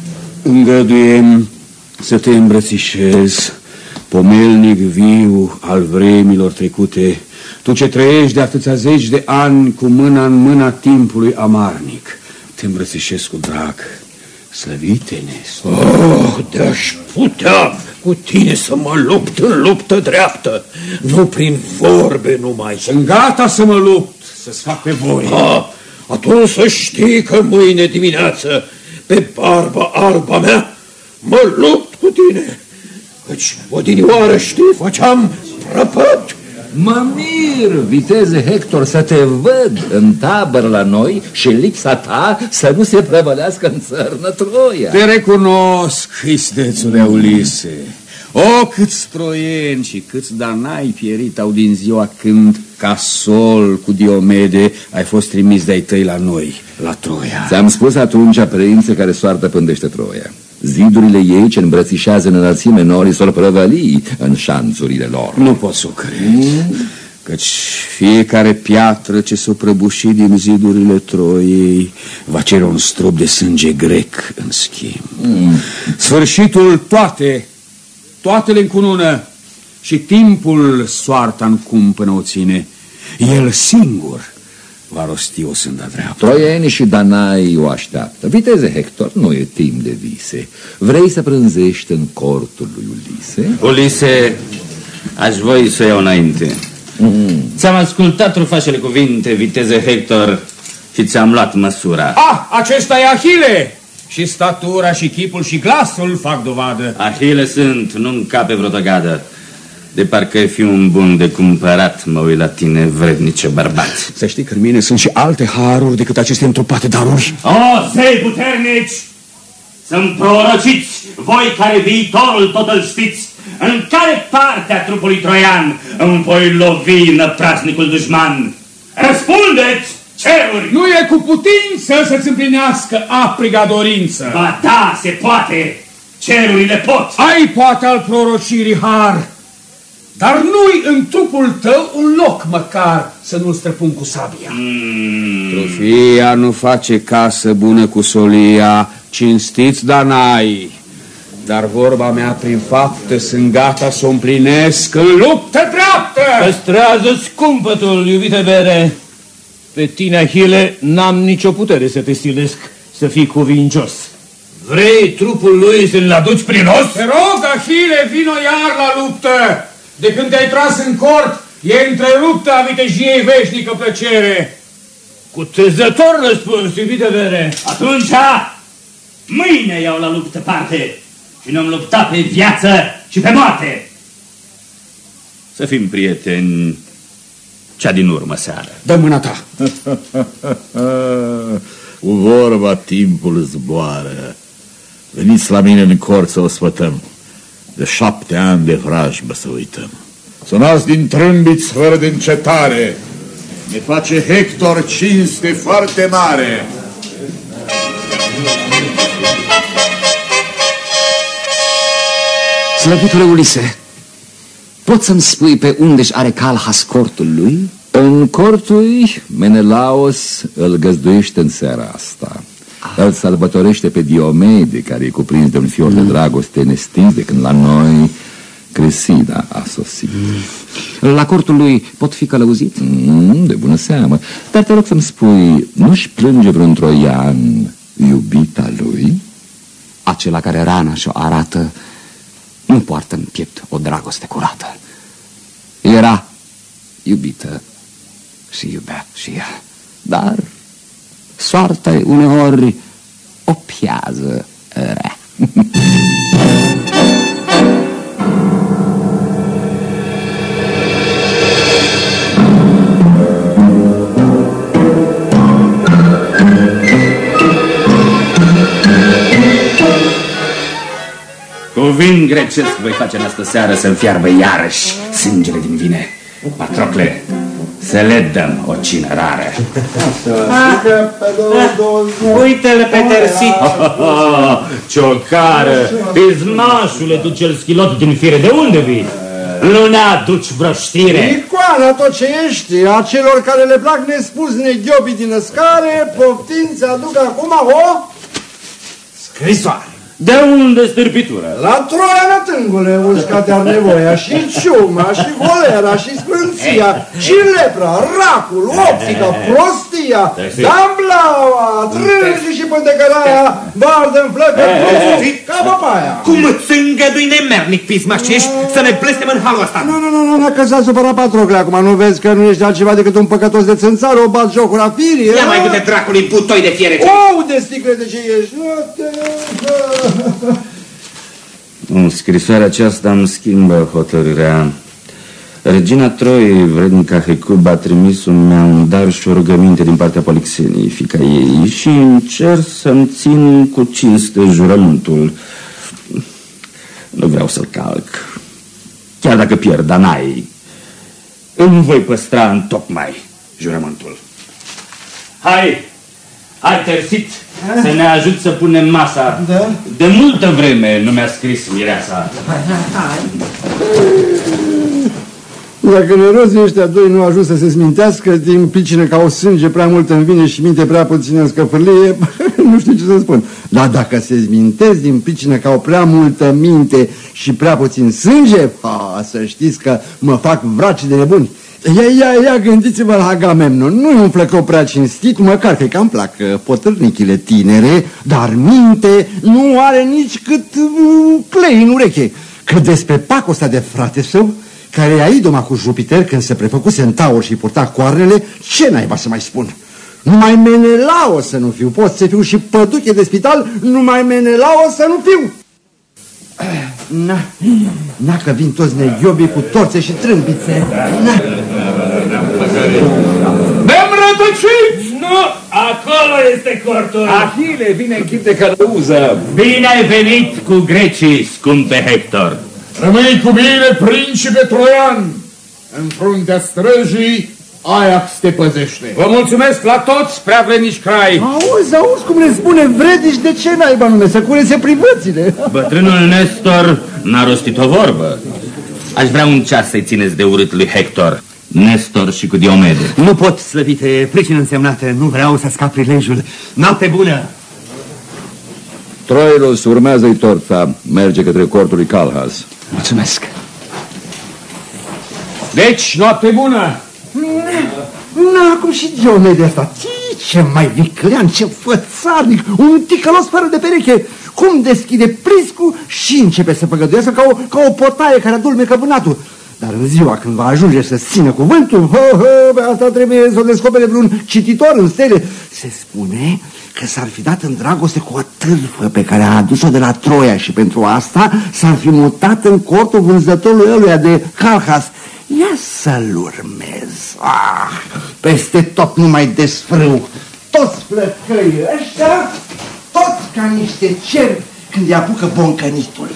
Îngăduiem să te îmbrățișez, pomelnic viu al vremilor trecute, tu ce trăiești de atâția zeci de ani cu mâna în mâna timpului amarnic. Te îmbrățișez cu drag, slăvite Nestor. Oh, de-aș putea cu tine să mă lupt în luptă dreaptă, nu prin vorbe numai. Sunt gata să mă lupt, să-ți fac pe voi. Atunci să știi că mâine dimineață, pe barba alba mea, mă lupt cu tine. Căci odinioară, știi, făceam prăpăt. Mă mir, viteze Hector, să te văd în tabără la noi și lipsa ta să nu se prăvălească în țărnă Troia. Te recunosc, istețule Ulise. O, câți troieni și câți danai pierit au din ziua când, ca sol cu Diomede, ai fost trimis de-ai tăi la noi, la Troia. Ți-am spus atunci, prințe, care soartă pândește Troia. Zidurile ei ce îmbrățișează în înălțime nori s-or prăvăli în șanțurile lor. Nu pot să o cred, căci fiecare piatră ce s-o prăbuși din zidurile Troiei va cere un strop de sânge grec în schimb. Sfârșitul toate le încunună și timpul soarta în cumpănă o ține. El singur va rosti o sânda dreaptă. Troienii și danai o așteaptă. Viteze Hector, nu e timp de vise. Vrei să prânzești în cortul lui Ulise? Ulise, aș voi să iau înainte. Ți-am ascultat trufașele cuvinte, viteze Hector, și ți-am luat măsura. Acesta e Ahile! Și statura și chipul și glasul fac dovadă. Ahile sunt, nu-mi cape vreo tăgadă. De parcă ai fi un bun de cumpărat, mă uit la tine, vrednice bărbați. Să știi că în mine sunt și alte haruri decât aceste întrupate daruri. Zei puternici, sunt prorociți, voi care viitorul tot îl știți. În care parte a trupului troian îmi voi lovi năprasnicul dușman? Răspundeți, ceruri! Nu e cu putință să-ți împlinească apriga dorință. Ba da, se poate, cerurile pot. Ai poate al prorocirii har, dar nu-i în trupul tău un loc măcar să nu-l străpun cu sabia. Trofia nu face casă bună cu solia, cinstiți danai. Dar vorba mea prin fapte sunt gata să o împlinesc în luptă dreaptă. Păstrează scumpătul, iubite bere. Pe tine, Ahile, n-am nicio putere să te stilesc să fii cuvincios. Vrei trupul lui să-l aduci prin os? Te rog, Ahile, vino iar la luptă. De când te-ai tras în cort, e întreruptă a vitejiei veșnică plăcere. Cutezător răspuns, iubite bere. Atunci, mâine iau la luptă parte și ne-am luptat pe viață și pe moarte. Să fim prieteni cea din urmă seară. Dă mâna ta. Cu vorba timpul zboară. Veniți la mine în cort să o sfătăm. De 7 ani de vrajbă să uităm. Sunați din trâmbiți fără de încetare. Ne face Hector cinste foarte mare. Slăbitule Ulise, poți să-mi spui pe unde-și are Calhas cortul lui? În cortul lui, Menelaos îl găzduiește în seara asta. Îl sărbătorește pe Diomede, care e cuprins de un fior de dragoste nestins de când la noi Cresida a sosit. La cortul lui pot fi călăuzit? De bună seamă. Dar te rog să-mi spui, nu-și plânge vreun troian iubita lui? Acela care rana și-o arată nu poartă în piept o dragoste curată. Era iubită și iubea și ea, dar soarta uneori o piază rea. Cu vin grecesc voi face în astă seară să-mi fiarbă iarăși sângele din vine. Patrocle, să le dăm o cină rară. Uite-le pe Tersit. Ciocară, pismașule, tu cel schilot din fire, de unde vii? Nu ne aduci vreo știre? Icoana, tot ce ești, a celor care le plac nespus neghiobii din născare, poftind să aduc acum o scrisoare. De unde stârpitură? La Troia, nătângule, uscate ar nevoia, și ciuma, și holera, și scrânția, și lepra, racul, optica, prostia, damblaua, trângii și pântecăraia, bardă-n flăcă, ca papaia. Cum îți îngădui nemernic, pismașești, să ne blestem în halul ăsta? Nu, că s-a supărat Patrocle acum, nu vezi că nu ești altceva decât un păcătos de țânțar, o bat jocul la firie? Ia mai du-te dracului putoi de fiere! De sticlă de ce ești? În scrisoarea aceasta îmi schimbă hotărârea. Regina Troiei, vrednica Hecub, a trimis un dar și o rugăminte din partea Polixenei, fiica ei, și încerc să-mi țin cu cinste jurământul. Nu vreau să-l calc. Chiar dacă pierd Danaii, îmi voi păstra întocmai jurământul. Hai, Tersit, să ne ajut să punem masa. Da? De multă vreme nu mi-a scris mireasa. Dacă nerozii ăștia doi nu ajung să se smintească din pricină ca o sânge prea mult în vine și minte prea puțin în scăpârlie, nu știu ce să spun. Dar dacă se smintesc din pricină ca o prea multă minte și prea puțin sânge, să știți că mă fac vraci de nebuni. Ia, gândiți-vă la Agamemnon. Nu e un flăcău prea cinstit, măcar că cam plac potârnichile tinere, dar minte nu are nici cât clei în ureche. Că despre pacul ăsta de frate său, care e idoma cu Jupiter când se prefăcuse în taur și purta coarnele, ce naiba să mai spun? Numai Menelao să nu fiu, pot să fiu și păduche de spital, numai Menelao să nu fiu. Na, că vin toți neghiobii cu torțe și trâmbițe. Ne-am rătăcit! Nu, acolo este cortul. Ahile, vine în chip de călăuză. Bine ai venit cu grecii, scumpe Hector. Rămâi cu bine, principe troian. În fruntea străjii, Ajax te păzește. Vă mulțumesc la toți, prea vrednici crai. Auzi cum ne spune vredici, de ce naiba nume, să curețe privățile. Bătrânul Nestor n-a rostit o vorbă. Aș vrea un ceas să-i țineți de urât lui Hector, Nestor și cu Diomede. Nu pot, slăvite, pricină însemnată, nu vreau să scap prilejul. Noapte bună! Troilos, urmează-i torța, merge către cortul lui Calhas. Mulțumesc. Deci, noapte bună! Acum și Diomede asta, ce mai viclean, ce fățarnic, un ticălos fără de pereche. Cum deschide priscul și începe să păgăduiască ca o potaie care adulmecă vânatul. Dar în ziua când va ajunge să țină cuvântul, pe asta trebuie să o descopere vreun cititor în stele. Se spune că s-ar fi dat în dragoste cu o târfă pe care a adus-o de la Troia și pentru asta s-ar fi mutat în cortul vânzătorului ăluia de Calhas. Ia să-l urmez. Peste tot numai desfrâu. Toți flăcăii ăștia, toți ca niște cervi când îi apucă boncănitul.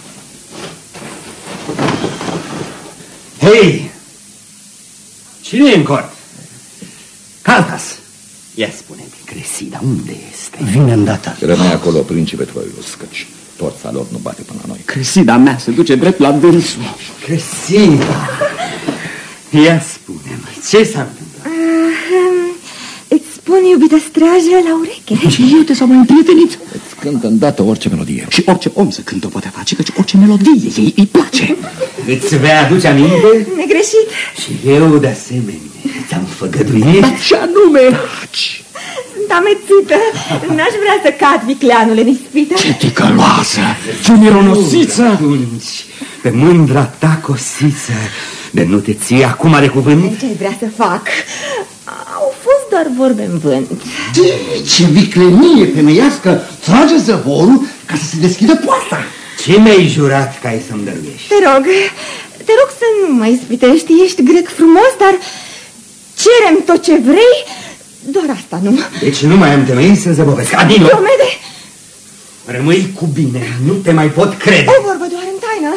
Hei! Cine e în cort? Calhas! Ia spune-mi, Cresida, unde este? Vine îndată. Rămâi acolo, principe Troilos, căci forța lor nu bate până la noi. Cresida mea se duce drept la dânsul. Cresida, ia spune-mă, ce s-a întâmplat? Îți spun, iubită strajă, la ureche. Și eu te s-au mai împrietenit. Îți cântă îndată orice melodie. Și orice om să cântă o poate face, căci orice melodie ei îi place. Îți vei aduce aminte? Negreșit. Și eu, de asemenea, ți-am făgăduit. Și anume... Sunt amețită. N-aș vrea să cad, vicleanule, în ispită. Ce ticăloasă, ce mironosiță. Atunci, pe mândra ta cosiță, de nu te ții acum de cuvânt? Ce vrea să fac? Au fost doar vorbe în vânt. Ce viclenie femeiască, trage zăvorul ca să se deschidă poarta. Ce mi-ai jurat că ai să-mi dăruiești? Te rog să nu mă ispitești, ești grec frumos, dar cerem tot ce vrei, doar asta nu. Deci nu mai am temei să zăbovesc. Adino! Diomede! Rămâi cu bine, nu te mai pot crede. O vorbă doar în taină.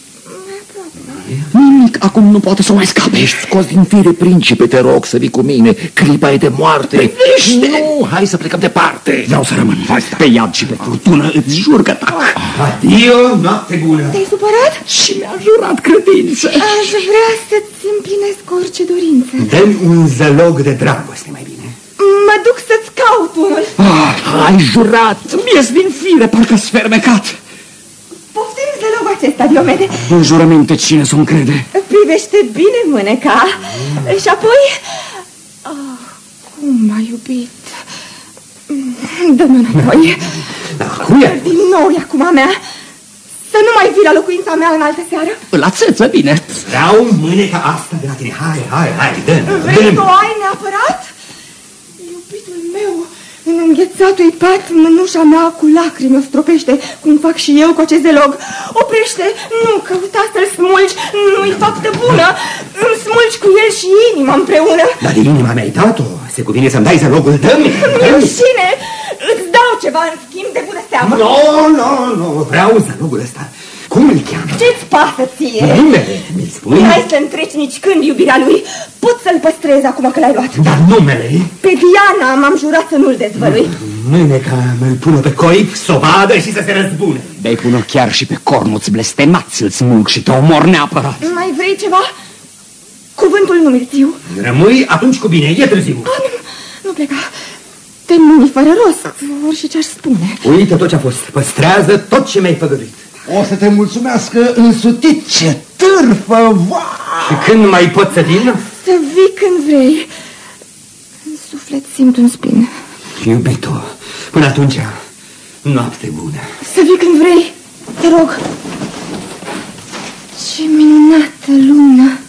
Nimic acum nu poate să mai scape. Ești scos din fire, principe, te rog să vii cu mine. Clipa e de moarte. Privește! Nu, hai să plecăm departe. Vreau să rămân. Pe iad și pe furtună îți jur că tac. Adio, noapte bună. Te-ai supărat? Și mi-a jurat credință. Aș vrea să-ți împlinesc orice dorință. Dă-mi un zălog de dragoste mai bine. Mă duc să-ți caut unul. Ai jurat. Mi-ești din fire, parcă-s fermecat. Poftim zălogul acesta, Diomede. În jurăminte cine să-mi crede? Privește bine mâneca. Și apoi... cum m-a iubit. Dă-mi înapoi. Din nou e acum a mea. Să nu mai vii la locuința mea în altă seară. La țeță, bine. Vreau mâneca asta de la tine. Hai, dă-mi. Vrei să o ai neapărat? Iubitul meu, în înghețatul-i pat, mânușa mea cu lacrimi o stropește, cum fac și eu cu acest zelog. Oprește, nu căuta să-l smulgi, nu-i faptă bună. Îmi smulgi cu el și inima împreună. Dar de inima mi-ai dat-o, se cuvine să-mi dai zălogul, dă-mi. Mi-e rușine, îți dau ceva în schimb de bună seamă. Nu, vreau zălogul ăsta. Cum îl cheamă? Ce-ți pasă ție? Numele, mi-l spui? N-ai să-mi treci nici când iubirea lui. Pot să-l păstrez acum că l-ai luat. Dar numele? Pe Diana m-am jurat să nu-l dezvălui. Mâneca mă-l pună pe coip, să o vadă și să se răzbune. De-ai pune chiar și pe cornuți blestemat să-l smulg și te omor neapărat. Mai vrei ceva? Cuvântul nu mi-l țiu. Rămâi atunci cu bine, e târziu. Nu pleca. Te mâni fără rost, orice ce-aș spune. Uită tot ce-a fost, păstrează tot ce mi-ai făgăduit. O să te mulțumească însutit, ce târfă, Și când mai pot să vin? Să vii când vrei. În suflet simt un spin. Iubito, până atunci, noapte bună. Să vii când vrei, te rog. Ce minunată lună.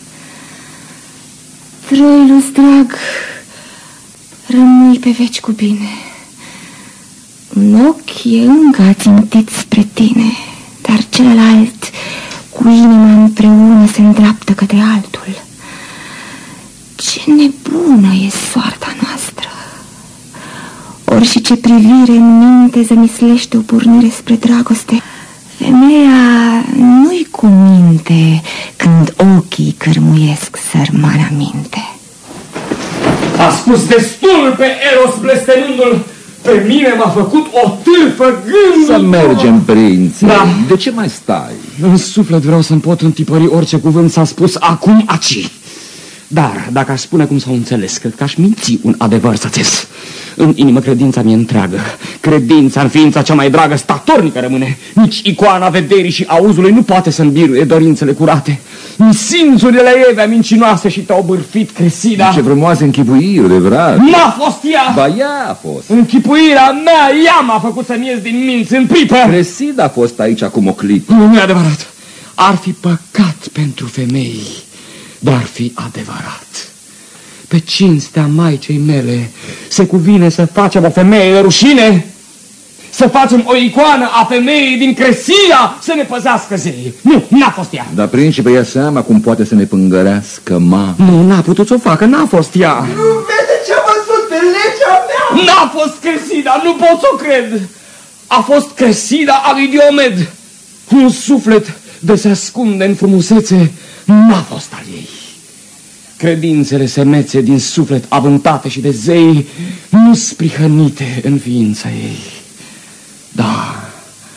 Troilus drag, rămâi pe veci cu bine. Un ochi e încă ațintit spre tine, dar celălalt cu inima împreună se îndreaptă către altul. Ce nebună e soarta noastră! Ori și ce privire în minte zămislește o pornire spre dragoste. Femeia nu-i cu minte când ochii cârmuiesc sărmana minte. A spus destul pe Eros blestemându-l. Pe mine m-a făcut o târfă gândul. Să mergem, prințe. Da. De ce mai stai? În suflet vreau să-mi pot întipări orice cuvânt s-a spus acum aci. Dar, dacă aș spune cum s-au înțeles, cred că aș minți un adevăr să-ți. În inimă credința mi-e întreagă. Credința în ființa cea mai dragă, statornică rămâne. Nici icoana vederii și auzului nu poate să îmbiruie dorințele curate. În simțurile Evea mincinoase și te-au bârfit, Cresida. Ce frumoase închipuiri de vrag. N-a fost ea! Ba ea a fost. Închipuirea mea, ea m-a făcut să-mi ies din minți în pripă. Cresida a fost aici acum o clipă. Nu e adevărat. Ar fi păcat pentru femei, dar ar fi adevărat. Pe cinstea maicei mele se cuvine să facem o femeie de rușine? Să facem o icoană a femeii din Cresida să ne păzească zeii? Nu, n-a fost ea. Dar principe ia seama cum poate să ne pângărească ma. Nu, n-a putut să o facă, n-a fost ea. Nu vede ce-a văzut pe legea mea? N-a fost Cresida, nu pot să o cred. A fost Cresida a lui Diomed. Un suflet de se ascunde în frumusețe n-a fost al ei. Credințele semețe din suflet avântate și de zei nu sprihănite în ființa ei. Da,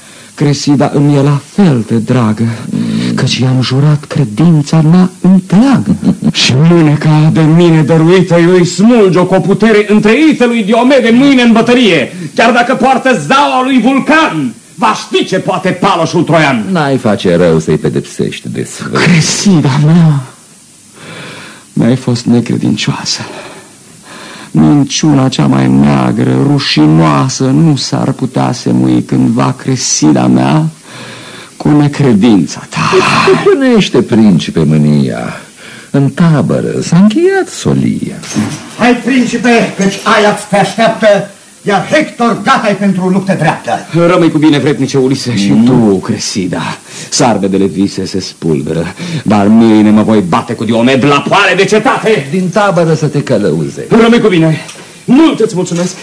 Cresida îmi e la fel de dragă, căci i-am jurat credința mea întreagă. Și mâneca de mine dăruită îi smulge-o cu o putere întreită lui Diomede mâine în bătărie, chiar dacă poartă zaua lui Vulcan. Va ști ce poate paloșul troian. N-ai face rău să-i pedepsești de sfânt. Cresida mea, mi-ai fost necredincioasă. Minciuna cea mai neagră, rușinoasă, nu s-ar putea semui cândva, Cresida mea, cu necredința ta. Îți stăpânește, principe, mânia. În tabără s-a încheiat solia. Hai, principe, căci Ajax te așteaptă, iar Hector gata-i pentru o luptă dreaptă. Rămâi cu bine, vrednice Ulise, și tu, Cresida. Sarbedele vise se spulberă, dar mâine mă voi bate cu Diomed la poale de cetate. Din tabără să te călăuze. Rămâi cu bine. Mult îți mulțumesc.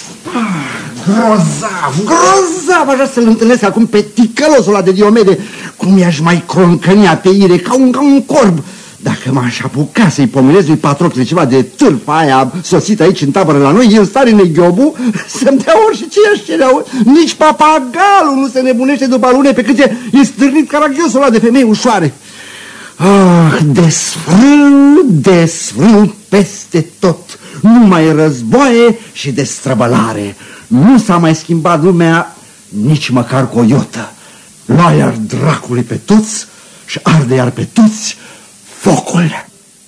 Grozav, grozav, aș vrea să-l întâlnesc acum pe ticălosul ăla de Diomede, cum i-aș mai croncănia pe ire ca un corb. Dacă m-aș apuca să-i pomenez lui Patrocle ceva de târfa aia sosită aici în tabără la noi, el stare neghiobu să-mi dea orice ce i-aș cerea. Nici papagalul nu se nebunește după alune pe cât e stârnit caragiosul ăla de femei ușoare. Ah, desfrâu peste tot, numai războaie și destrăbălare. Nu s-a mai schimbat lumea nici măcar cu o iotă. Lua iar dracului pe toți și arde iar pe toți focul.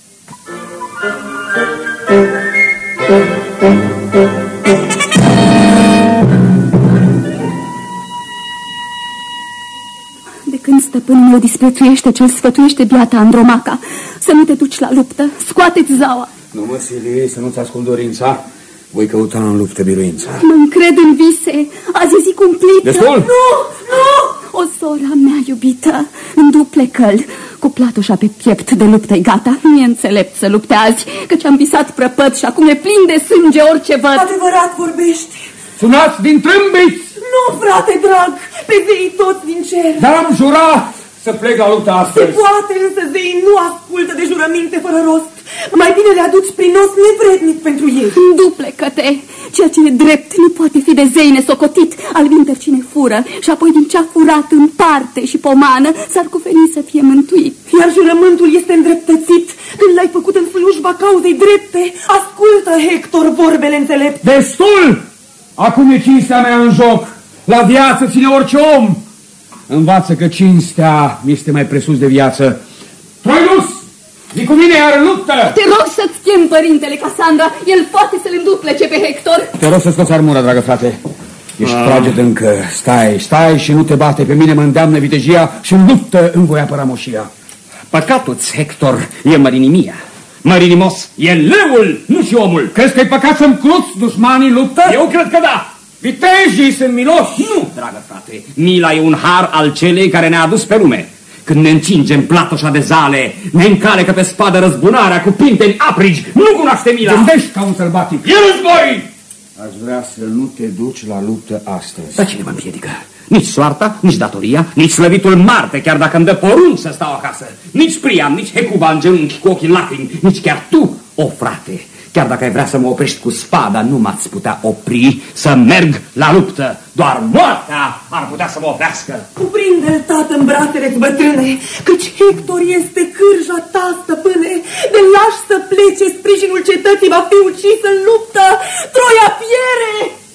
De când stăpânul meu disprețuiește ce-l sfătuiește biata Andromaca, să nu te duci la luptă, scoate-ți zaua. Nu mă sili să nu-ți ascult dorința. Voi căuta în luptă biruința. Mă încred în vise, azi e zi cumplită. Destul! Nu, nu! O sora mea iubită, în duple căl, cu platoșa pe piept de luptă-i gata. Nu e înțelept să lupte azi, căci am visat prăpăt și acum e plin de sânge orice văd. Adevărat vorbești. Sunați din trâmbiți! Nu, frate drag, pe zeii toți din cer. Dar am jurat să plec la luptă astăzi. Se poate, însă zeii nu ascultă de jurăminte fără rost. Mai bine le aduci prin os nevrednic pentru ei. Duplecă-te! Ceea ce e drept nu poate fi de zei nesocotit. Albinter cine fură și apoi din ce-a furat în parte și pomană s-ar cuveni să fie mântuit. Iar jurământul este îndreptățit când l-ai făcut în slujba cauzei drepte. Ascultă, Hector, vorbele înțelepte. Destul! Acum e cinstea mea în joc. La viață ține orice om. Învață că cinstea este mai presus de viață. Troilus! Zi cu mine iar în luptă! Te rog să-ți chem părintele Casandra. El poate să-l înduplece pe Hector. Te rog să scoți armura, dragă frate. Ești fraged încă. Stai și nu te bate. Pe mine mă îndeamnă vitejia și în luptă îmi voi apăra moșia. Păcatul-ți, Hector, e mărinimia. Mărinimos e leul, nu și omul. Crezi că e păcat să-mi cruți dușmanii în luptă? Eu cred că da. Vitejii sunt miloși. Nu, dragă frate. Mila e un har al celei care ne-a adus pe lume. Când ne încingem platoșa de zale, ne încalecă pe spadă răzbunarea cu pinteni aprigi. Nu cunoaște mila. Gândești ca un sălbatic. E război! Aș vrea să nu te duci la luptă astăzi. Dar cine mă împiedică? Nici soarta, nici datoria, nici slăvitul Marte, chiar dacă îmi dă porunci să stau acasă. Nici Priam, nici Hecuba în genunchi cu ochii lacrimi, nici chiar tu, o frate. Chiar dacă ai vrea să mă oprești cu spada, nu m-ați putea opri să merg la luptă. Doar moartea ar putea să mă oprească. Cuprinde-l, tată, în brațele-ți bătrâne, căci Hector este cârja ta, stăpâne. De lași să plece, sprijinul cetății va fi ucis în luptă. Troia piere!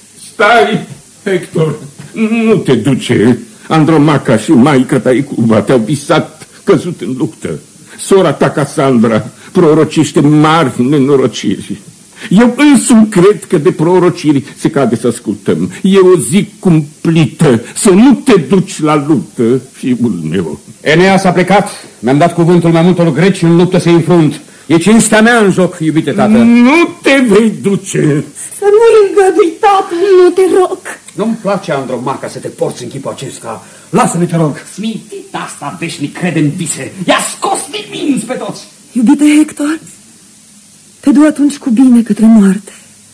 Stai, Hector, nu te duce. Andromaca și maică ta Hecuba te-au visat căzut în luptă. Sora ta Casandra prorocește mari nenorociri. Eu însumi cred că de prorociri se cade să ascultăm. E o zi cumplită, să nu te duci la luptă, fiul meu. Eneas a plecat, mi-am dat cuvântul mai multor greci în luptă să-i înfrunt. E cinstea mea în joc, iubite tată. Nu te vei duce. Să nu-l îngădui, tată, nu te rog. Nu-mi place, Andromaca, să te porți în chipul acesta. Lasă-ne, te rog. Smintit asta veșnic crede în vise. I-a scos din minți pe toți. Iubite Hector, te du atunci cu bine către moarte.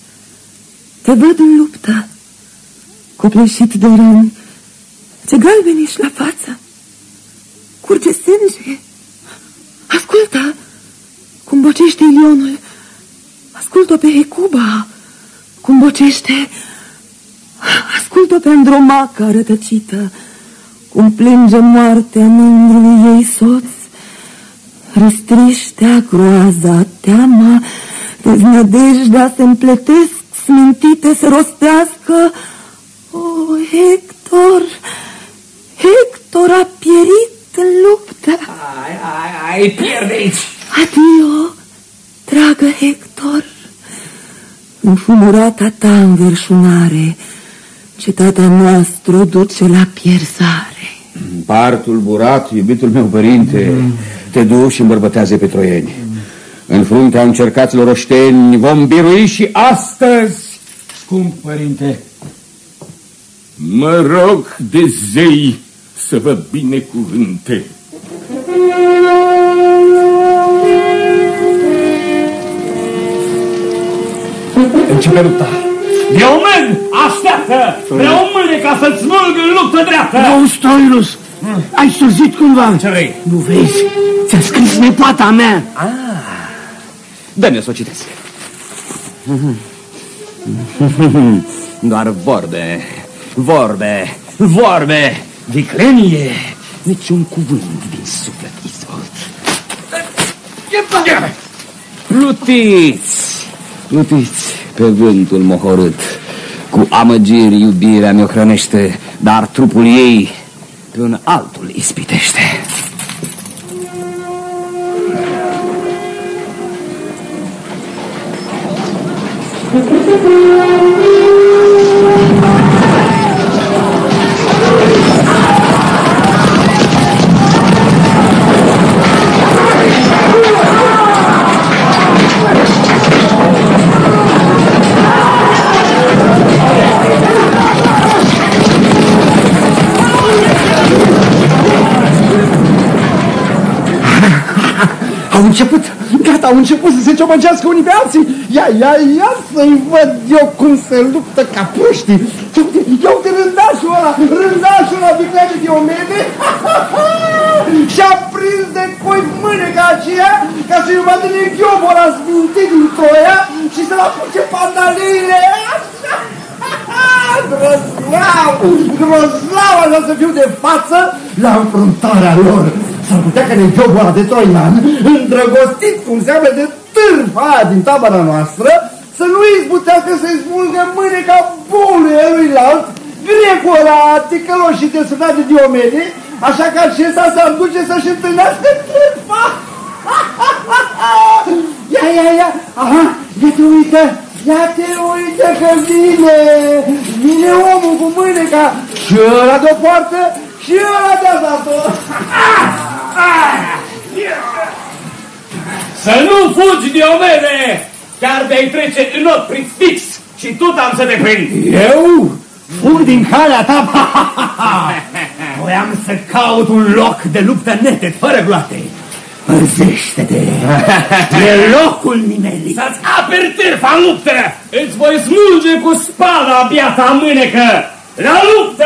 Te văd în luptă, copleșit de răni. Ce galben ești la față. Curge sânge. Ascultă cum bocește Ilionul. Ascultă pe Hecuba cum bocește. Ascultă pe Andromaca rătăcită. când plânge moartea mândrului ei soț, răstriștea, groaza, teama, deznădejdea se împletesc, smintite se rostească. O, Hector, Hector a pierit în luptă. Ai, pierde aici. Adio, dragă Hector, înfumurata ta înverșunare, cetatea noastră o duce la pierzare. Par tulburat, iubitul meu părinte, te duci și îmbărbătează pe troieni. În fruntea încercaților oșteni vom birui și astăzi. Scump părinte, mă rog de zei să vă binecuvânte. Începe lupta. Diomed, așteaptă! Vreau mâine ca să-ți smulg în luptă dreaptă! Nu, Stoilus, ai surzit cumva. Ce vrei? Nu vezi? Ți-a scris nepoata mea. Dă-mi-o să o citesc. Doar vorbe, vorbe, vorbe, viclenie, niciun cuvânt din suflet izvolt. Plutiți, plutiți pe vântul mohorât, cu amăgiri iubirea mi-o hrănește, dar trupul ei pe un altul ispitește. Au început, gata, au început să se ciomăgească unii pe alții. Ia să-i văd eu cum se luptă ca proștii. Ia uite rândașul ăla, vicleane Diomede. Și-a prins de coi mâneca aceea ca să-i vadă de ghiobora smintit din Troia și să-l apuce pandaleile. Groslav așa să fiu de față la înfruntarea lor. S-ar putea că Neghiobu ăla de troian, îndrăgostit cum seamă de târfa aia din tabăra noastră, să nu izbutească să-i smulgă mâneca boluie luilalt, grecul ăla ticălos și desfrânat de Diomede, așa că acesta s-ar duce să-și întâlnească târfa. Ia, aha, ia te uite că vine omul cu mâneca și ăla de-o poartă și ăla de-a dat-o. Să nu fugi, Diomede! Chiar de-ai trece în ochi prin fix și tu am să te prind. Eu? Fug din calea ta? Voiam să caut un loc de luptă neted, fără gloate. Păzește-te! E locul minelii! Să-ți aperi târfa în luptă! Îți voi smulge cu spada biata mânecă! La luptă!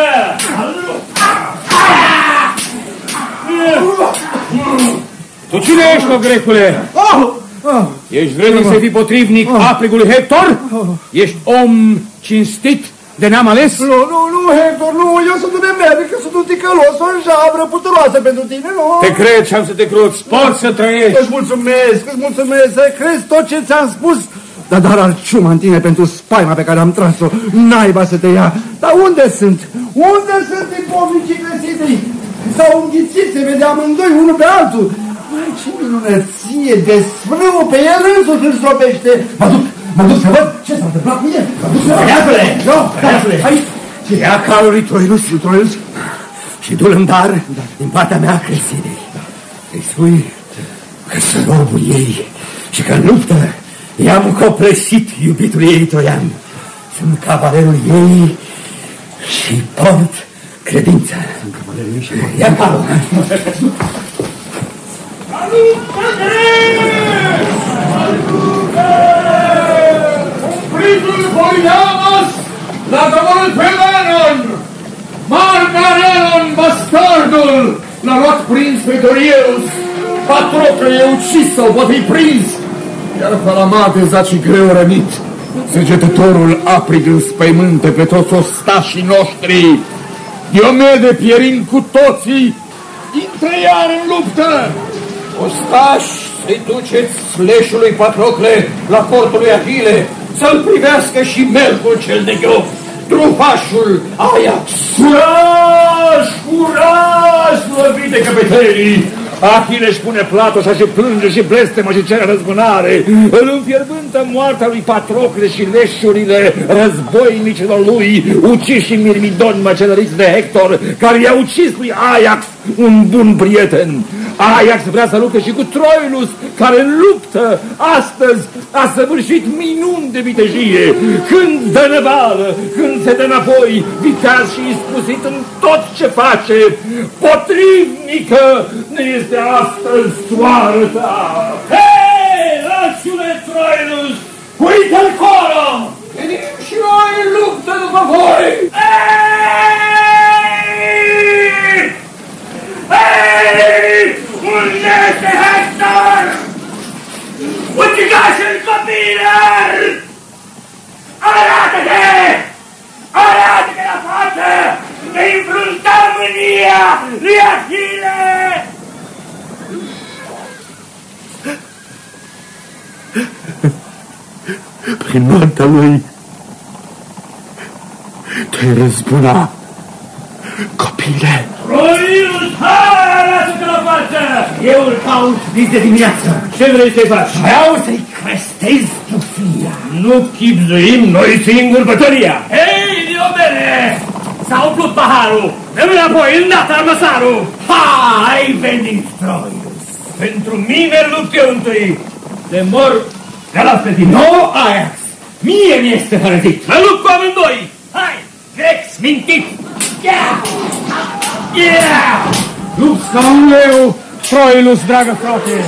Tu cine ești, o grecule? Ești vrednic să fii potrivnic aprigului Hector? Ești om cinstit de neam ales? Nu, Hector, nu, eu sunt un nemeric, sunt un ticălos, o jabră puturoasă pentru tine, nu? Te cred și am să te cruți, poți să trăiești. Îți mulțumesc, să crezi tot ce ți-am spus. Dar arciuma în tine pentru spaima pe care am tras-o, naiba să te ia. Dar unde sunt? Unde sunt ipovnicii cresitei? S-au înghițit, se vedea amândoi, unul pe altul. Mai ce minunăție, desfrâu pe el însuși îl slopește. Mă duc să văd ce s-a întâmplat cu el. Băiatule, hai, ia calul lui Troilus și du-l în dar din partea mea Cresidei. Îi spui că sunt robul ei și că în luptă i-am copleșit iubitul ei Troian. Sunt cavalerul ei și port credința. Sunt cavalerul ei și port. Ia calul. Prințul Polianos l-a doborât pe Lenon! Margarenon, bastardul, l-a luat prins pe Dorieus! Patrocle e ucis sau poate fi prins! Iar Palamate zaci greu rănit! Săgetătorul aprig înspăimântă pe toți ostașii noștri! Diomede pierind cu toții, intră iar în luptă! Ostași, să-i duceți sleșului Patrocle la cortul lui Ahile, să-l privească și Melcul cel de gheof, trufașul Ajax. Curaj, curaj, slăvite căpetenii! Ahile își pune platoșa și plânge și blestemă și cere răzbunare. Îl înfierbântă moartea lui Patrocle și leșurile războinicilor lui, uciși în Mirmidoni măcelăriți de Hector, care i-a ucis lui Ajax, un bun prieten. Ajax vrea să lupte și cu Troilus, care în luptă astăzi a săvârșit minuni de vitejie. Când dă năvală, când se dă înapoi, viteaz și iscusit în tot ce face. Potrivnică ne este astăzi soarta. Hei, lașule Troilus, uite-l colo! Venim și noi în luptă după voi! Hei! Hei! Unde este Hector? Ucigașul copilor! Arată-te! Arată-te la față! Ne înfrunta mânia lui Ahile! Prin moartea lui te răzbuna, copile. Troilus, hai, arată-te la față! Eu îl caut de dimineață. Ce vrei să-i faci? Vreau să-i crestezi stufia. Nu chipzuim noi singuri bătălia. Hei, Diomede! S-a umplut paharul! Dă-mi înapoi, îndată armăsarul! Ha, ai venit, Troilus! Pentru mine lupt eu întâi! De mor, te las pe tine! Nu, Ajax! Mie mi-este hărăzit! Mă lupt cu amândoi! Hai, grec smintit! Lupți ca un leu, Troilus, dragă frate!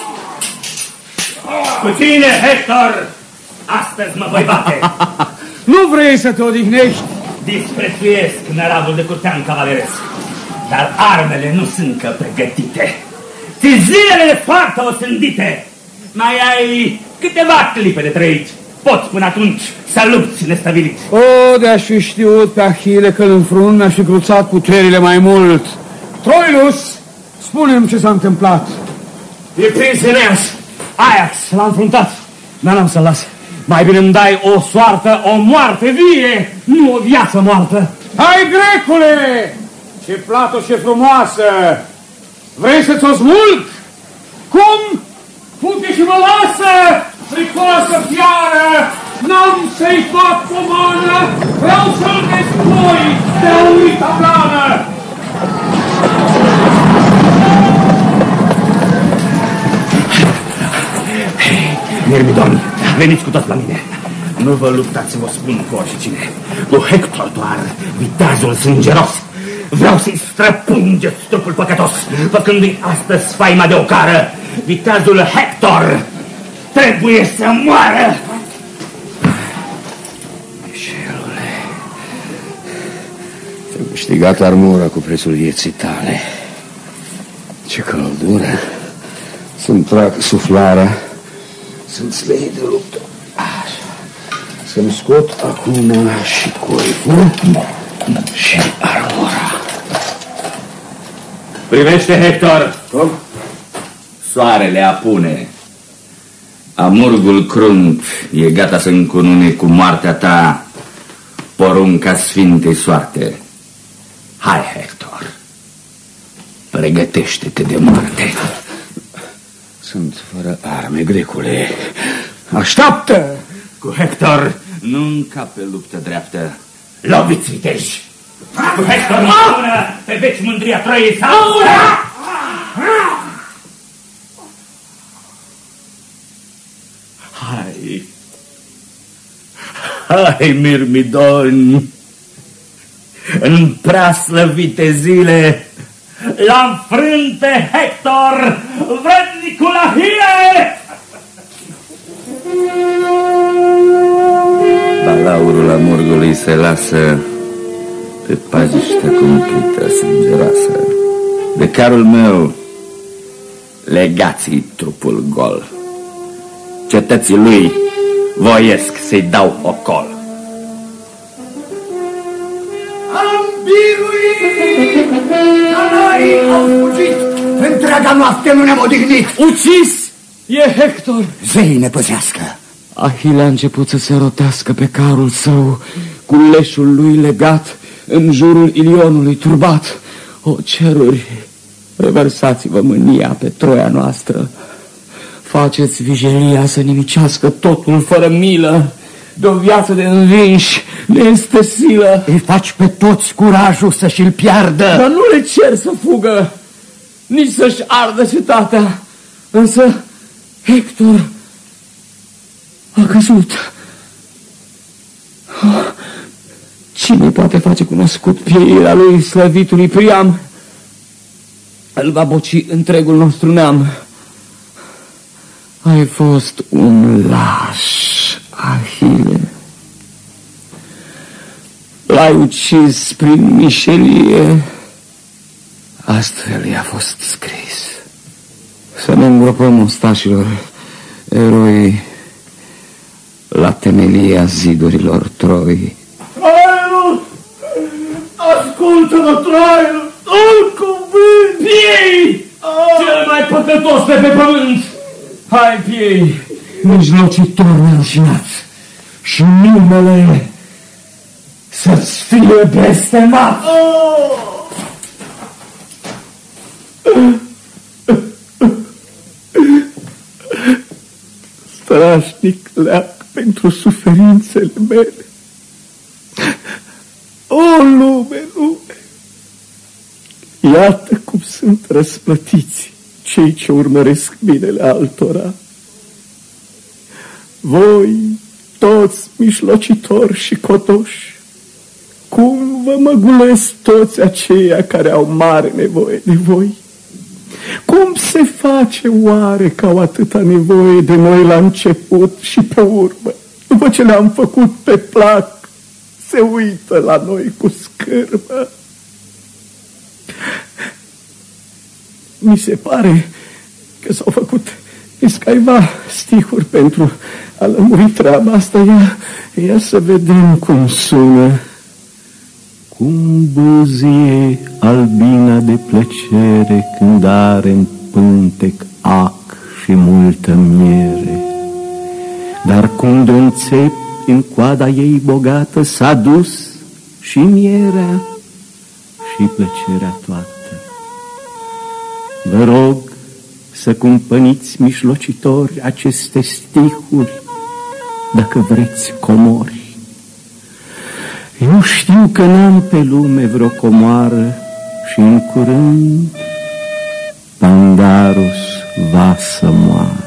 Cu tine, Hector! Astăzi mă voi bate! Nu vrei să te odihnești? Disprețuiesc năravul de curtean cavaleresc, dar armele nu sunt încă pregătite. Ți zilele foarte osândite. Mai ai câteva clipe de trăit. Poți până atunci să lupți nestabilit. O, de-aș fi știut pe Ahile că-l înfrunt mi-aș fi cruțat puterile mai mult. Troilus, spune-mi ce s-a întâmplat. E prins Eneas. Ajax l-a înfruntat, dar n-am să-l las. Mai bine îmi dai o soartă, o moarte vie, nu o viață moartă. Hai, grecule! Ce platoșe frumoasă! Vrei să ți-o smulg? Cum? Fuge și mă lasă! Fricoasă fiară! N-am să-i fac pomană! Vreau să-l despui de o uită blană! Mirmidon, veniți cu toți la mine. Nu vă luptați, vă spun cu oricine. Cu Hector doar, viteazul sângeros. Vreau să-i străpungeți trupul păcătos, făcându-i astăzi faima de ocară. Viteazul Hector trebuie să moară. Mișelule, ți-am câștigat armura cu prețul vieții tale. Ce căldură! Să-mi trag suflarea, să-mi slei de luptă. Să-mi scot acum și coiful și armura. Privește, Hector! Cum? Soarele apune. Amurgul crunt e gata să încunune cu moartea ta porunca sfintei soarte. Hai, Hector, pregătește-te de moarte. Sunt fără arme, grecule. Așteaptă! Cu Hector nu încape luptă dreaptă. Loviți, viteji! Cu Hector nu spună pe veci mândria Troiei sau... Hai! Hai, Mirmidoni! În prea slăvite zile l-am frânt pe Hector, vrednicul Ahile! Balaurul amurgului se lasă pe pajiștea cumplită sângeroasă. De carul meu legați-i trupul gol. Cetății lui voiesc să-i dau ocol. Am biruit întreaga noapte nu ne-am odihnit. Ucis! E Hector! Zei ne păzească. Ahile a început să se rotească pe carul său, cu leșul lui legat în jurul Ilionului turbat. O ceruri, revărsați-vă mânia pe Troia noastră. Faceți vigilia să nimicească totul fără milă. De o viață de învinși ne este silă. Îi faci pe toți curajul să-și-l piardă. Dar nu le cer să fugă, nici să-și ardă cetatea. Însă Hector a căzut. Cine poate face cunoscut pieirea lui slăvitului Priam? Îl va boci întregul nostru neam. Ai fost un laș, Ahile. L-ai ucis prin mișelie. Astfel i-a fost scris. Să ne îngropăm, ostașilor, eroi, la temelia zidurilor Troi. Traiul! Ascultă-mă, Traiul! Un cuvânt! Piei! Cel mai păcătos de pe pământ! Hai, Piei! Mijlocitor neînșinat, și numele să-ți fie blestemat! Strașnic leac pentru suferințele mele. O, lume, lume! Iată cum sunt răsplătiți cei ce urmăresc binele altora. Voi, toți mijlocitori și cotoși, cum vă măgulesc toți aceia care au mare nevoie de voi? Cum se face oare că au atâta nevoie de noi la început și pe urmă, după ce le-am făcut pe plac, se uită la noi cu scârbă? Mi se pare că s-au făcut iscaiva stihuri pentru a lămuri treaba asta. Ia să vedem cum sună. Cum buzie albina de plăcere când are în pântec ac și multă miere, dar cum de-un țep în coada ei bogată s-a dus și mierea și plăcerea toată. Vă rog să cumpăniți, mijlocitori, aceste stihuri, dacă vreți comori. Eu știu că n-am pe lume vreo comoară și în curând Pandarus va să moară.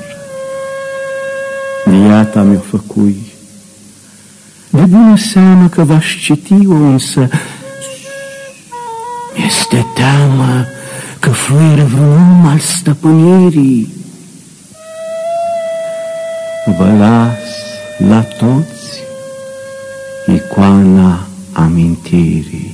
Viața mi-o făcui. De bună seamă că v-aș citi-o, însă mi-este teamă că fluieră vreun al stăpânirii. Vă las la toți icoana amintirii.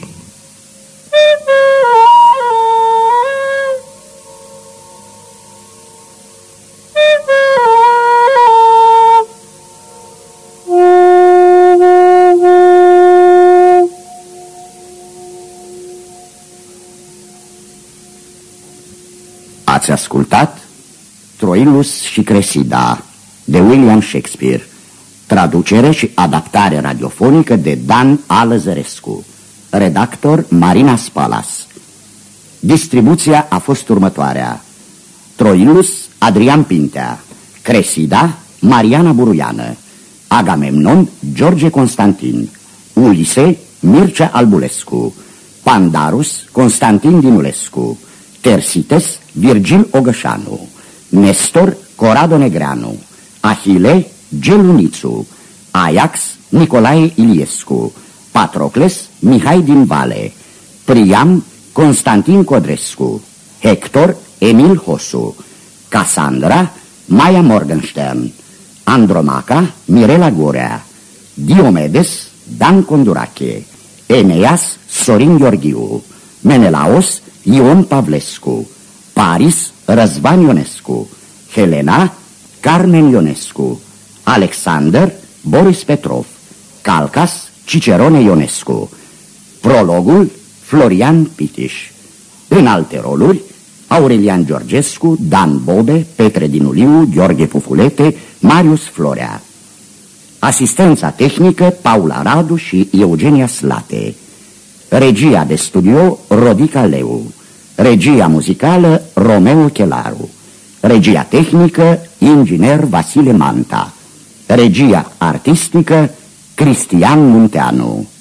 Ați ascultat Troilus și Cresida de William Shakespeare, traducere și adaptare radiofonică de Dan Alăzărescu, redactor Marina Spalas. Distribuția a fost următoarea: Troilus, Adrian Pintea; Cresida, Mariana Buruiană; Agamemnon, George Constantin; Ulise, Mircea Albulescu; Pandarus, Constantin Dinulescu; Tersites, Virgil Ogășanu; Nestor, Corado Negreanu; Ahile, Gelunițu; Ajax, Nicolae Iliescu; Patrocles, Mihai din Vale; Priam, Constantin Codrescu; Hector, Emil Hosu; Cassandra, Maia Morgenstern; Andromaca, Mirela Gurea; Diomedes, Dan Condurache; Eneas, Sorin Gheorghiu; Menelaos, Ion Pavlescu; Paris, Răzvan Ionescu; Helena, Carmen Ionescu; Alexander, Boris Petrov; Calcas, Cicerone Ionescu; Prologul, Florian Pitiș. În alte roluri, Aurelian Georgescu, Dan Bobe, Petre Dinuliu, Gheorghe Pufulete, Marius Florea. Asistența tehnică Paula Radu și Eugenia Slate. Regia de studio Rodica Leu. Regia muzicală Romeo Chelaru. Regia tehnică inginer Vasile Manta. Regia artistică Cristian Munteanu.